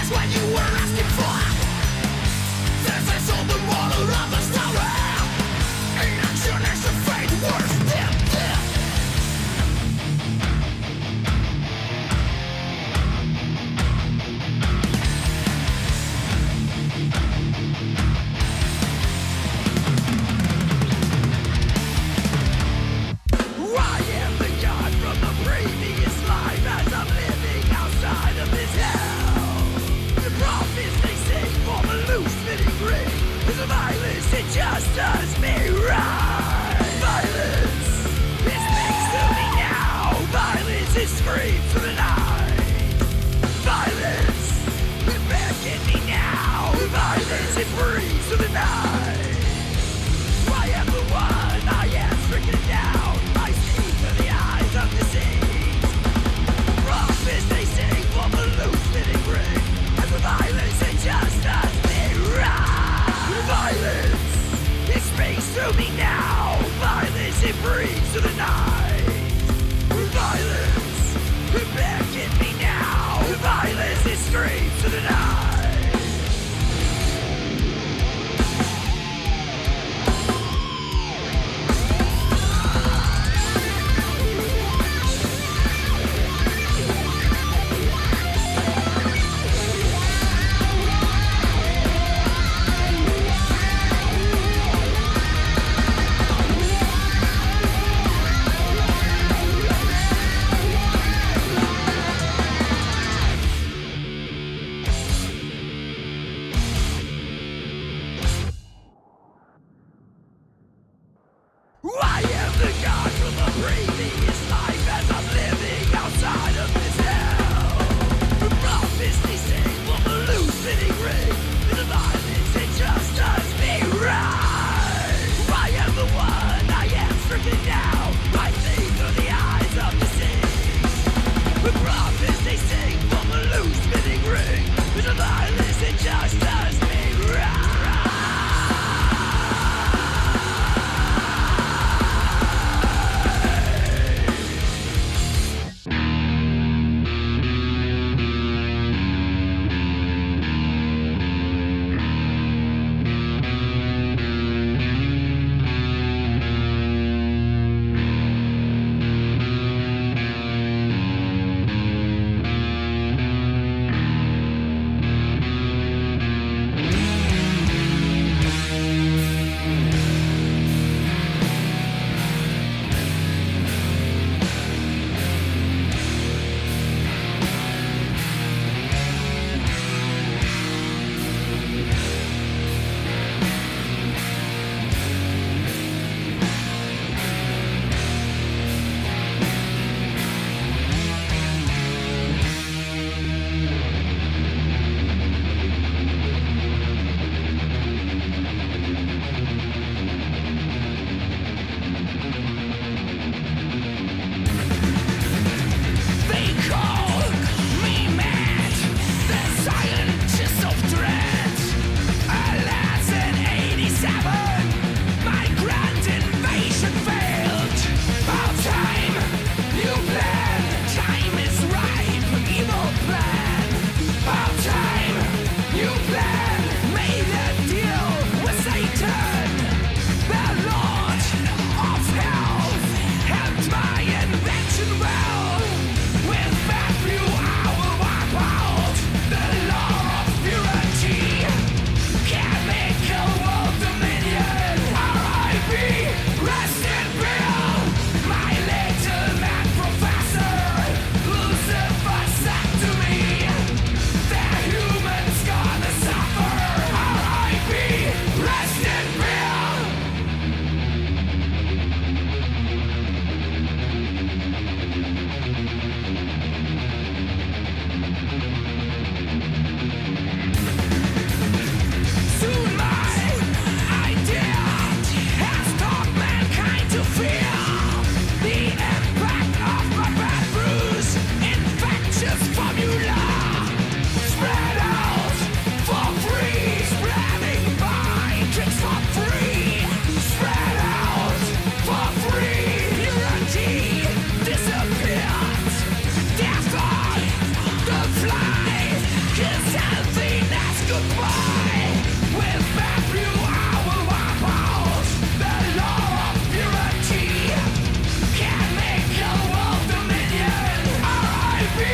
It breathes to the night. Violence, back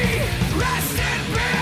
Rest in peace.